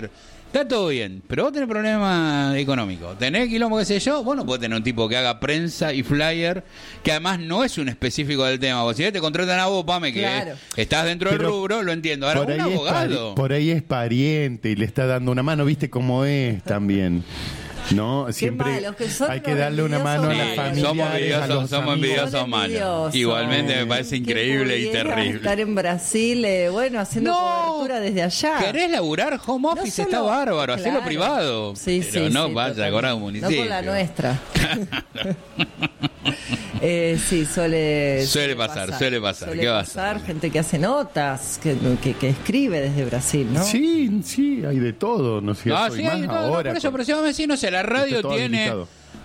Está todo bien, pero vos tenés problemas económicos. Tenés quilombo, qué sé yo. Vos no podés tener un tipo que haga prensa y flyer, que además no es un específico del tema. Vos si te contratan a vos, Pame, que Claro. estás dentro del Pero rubro, lo entiendo. Ahora, Por un ahí, es abogado. pari- por ahí es pariente y le está dando una mano, ¿viste cómo es también? ¿No? Siempre malos que son hay que los darle una mano a Sí, la familia. somos envidiosos, somos envidiosos Son malos. envidiosos. Igualmente me parece increíble y pudiera terrible. estar en Brasil, eh, bueno, haciendo cobertura desde allá. ¿Querés laburar home office? No Está solo- bárbaro, hacelo claro. privado. Sí, pero sí, no sí, vaya totalmente. ahora a un No municipio. con la nuestra. Eh, sí, suele, Suele pasar, suele pasar. Suele ¿Qué va a pasar, gente que hace notas, que, que, que escribe desde Brasil, ¿no? Sí, sí, hay de todo, ¿no es cierto? No, Y sí, más hay de todo, no, ahora. por eso, con- pero si vos me decís, no sé, la radio Está todo tiene habilitado.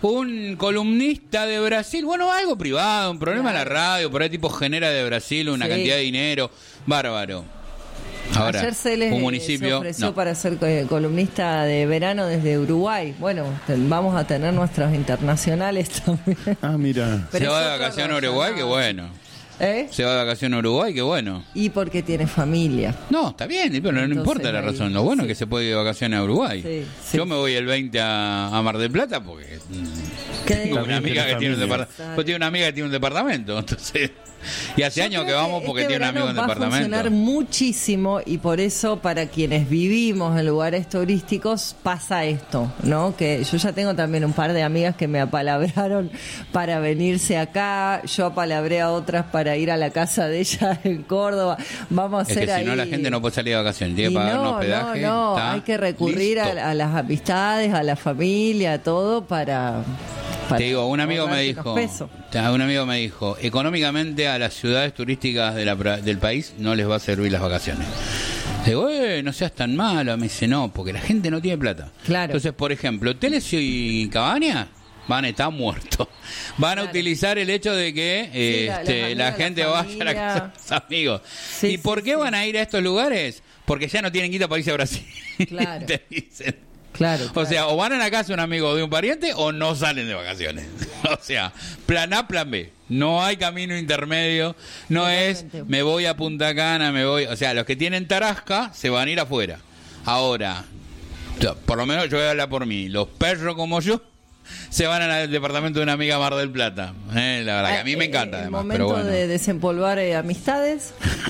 un columnista de Brasil, bueno, algo privado, un problema en la radio, por ahí tipo genera de Brasil una Sí. cantidad de dinero, bárbaro. Ahora, Ayer se les un se municipio, ofreció no. para ser co- columnista de verano desde Uruguay. Bueno, te- vamos a tener nuestros internacionales también. Ah, mira. Se va de vacaciones a Uruguay, qué bueno. ¿Eh? Se va de vacaciones a Uruguay, qué bueno. Y porque tiene familia. No, está bien, pero no Entonces, importa la ahí, razón. Lo bueno es que se puede ir de vacaciones a Uruguay. Sí, sí. Yo me voy el veinte a, a Mar del Plata porque mm, ¿Qué tengo una También amiga tiene que tiene un familia. departamento. Pues tiene una amiga que tiene un departamento, entonces. Y hace Yo años creo que vamos porque este tiene un amigo en verano va a departamento. funcionar muchísimo y por eso para quienes vivimos en lugares turísticos pasa esto, ¿no? Que yo ya tengo también un par de amigas que me apalabraron para venirse acá, yo apalabré a otras para ir a la casa de ella en Córdoba. Vamos a Es hacer que si ahí. no la gente no puede salir de vacaciones, tiene Y que pagar un no, hospedaje. no, no, está hay que recurrir listo. a, a las amistades, a la familia, a todo para, para Te digo, un amigo me ahorrarte dijo, unos pesos. un amigo me dijo, económicamente a las ciudades turísticas de la, pra- del país no les va a servir las vacaciones. Digo, eh, no seas tan malo. Me dice, no, porque la gente no tiene plata. Claro. Entonces, por ejemplo, hoteles y cabañas van a estar muertos. Van a utilizar el hecho de que eh, la- este, las la amigas, gente la vaya a la familia. casa de sus amigos. Sí, ¿Y sí, por qué sí. van a ir a estos lugares? Porque ya no tienen guita para irse a Brasil. Claro. Te dicen. Claro, O sea, o van a la casa de un amigo o de un pariente o no salen de vacaciones. O sea, plan A, plan B. No hay camino intermedio. No es me voy a Punta Cana, me voy. O sea, los que tienen tarasca se van a ir afuera. Ahora, yo- por lo menos yo voy a hablar por mí. Los perros como yo se van al departamento de una amiga Mar del Plata. Eh, la verdad que a mí me encanta, el además. momento Pero bueno. de desempolvar eh, amistades.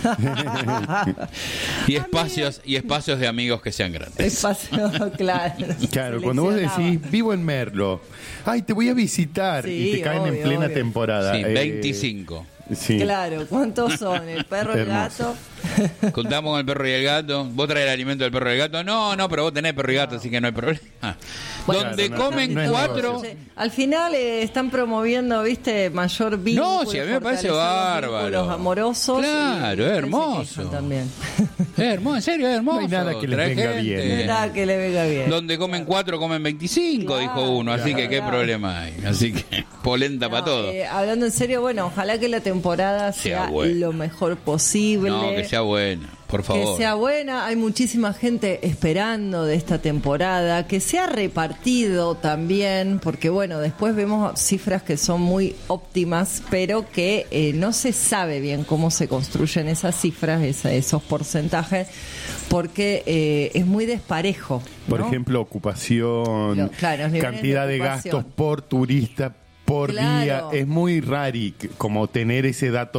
Y espacios, y espacios de amigos que sean grandes. Espacio, claro. Claro, cuando vos decís, vivo en Merlo, ay, te voy a visitar, Sí, y te caen en obvio, plena obvio. temporada. Sí, Eh, veinticinco. Sí. Claro, ¿cuántos son? ¿El perro, el Hermoso. gato? Contamos con el perro y el gato. ¿Vos traes el alimento del perro y el gato? No, no, pero vos tenés perro y gato, así que no hay problema. Donde Claro, no, comen no es cuatro... negocio. Al final eh, están promoviendo, viste, mayor vínculo. No, sí, a mí me parece fortalecer los bárbaro. vínculos amorosos. Claro, y- y es se hermoso. quejan también. Es hermoso, en serio, es hermoso. No hay nada que les Trae venga gente. bien, No hay nada que le venga bien. Donde comen cuatro, comen veinticinco, dijo uno. Así que qué claro. problema hay. Así que polenta para todo. Eh, hablando en serio, bueno, ojalá que la temporada sea, Sea buena. lo mejor posible. No, que sea buena, por favor. Que sea buena, hay muchísima gente esperando de esta temporada, que sea repartido también, porque bueno, después vemos cifras que son muy óptimas, pero que eh, no se sabe bien cómo se construyen esas cifras, esa- esos porcentajes, porque eh, es muy desparejo. Por ¿no? ejemplo, ocupación, Lo- claro, los niveles cantidad de de, ocupación. gastos por turista por Claro. día. Es muy raro como tener ese dato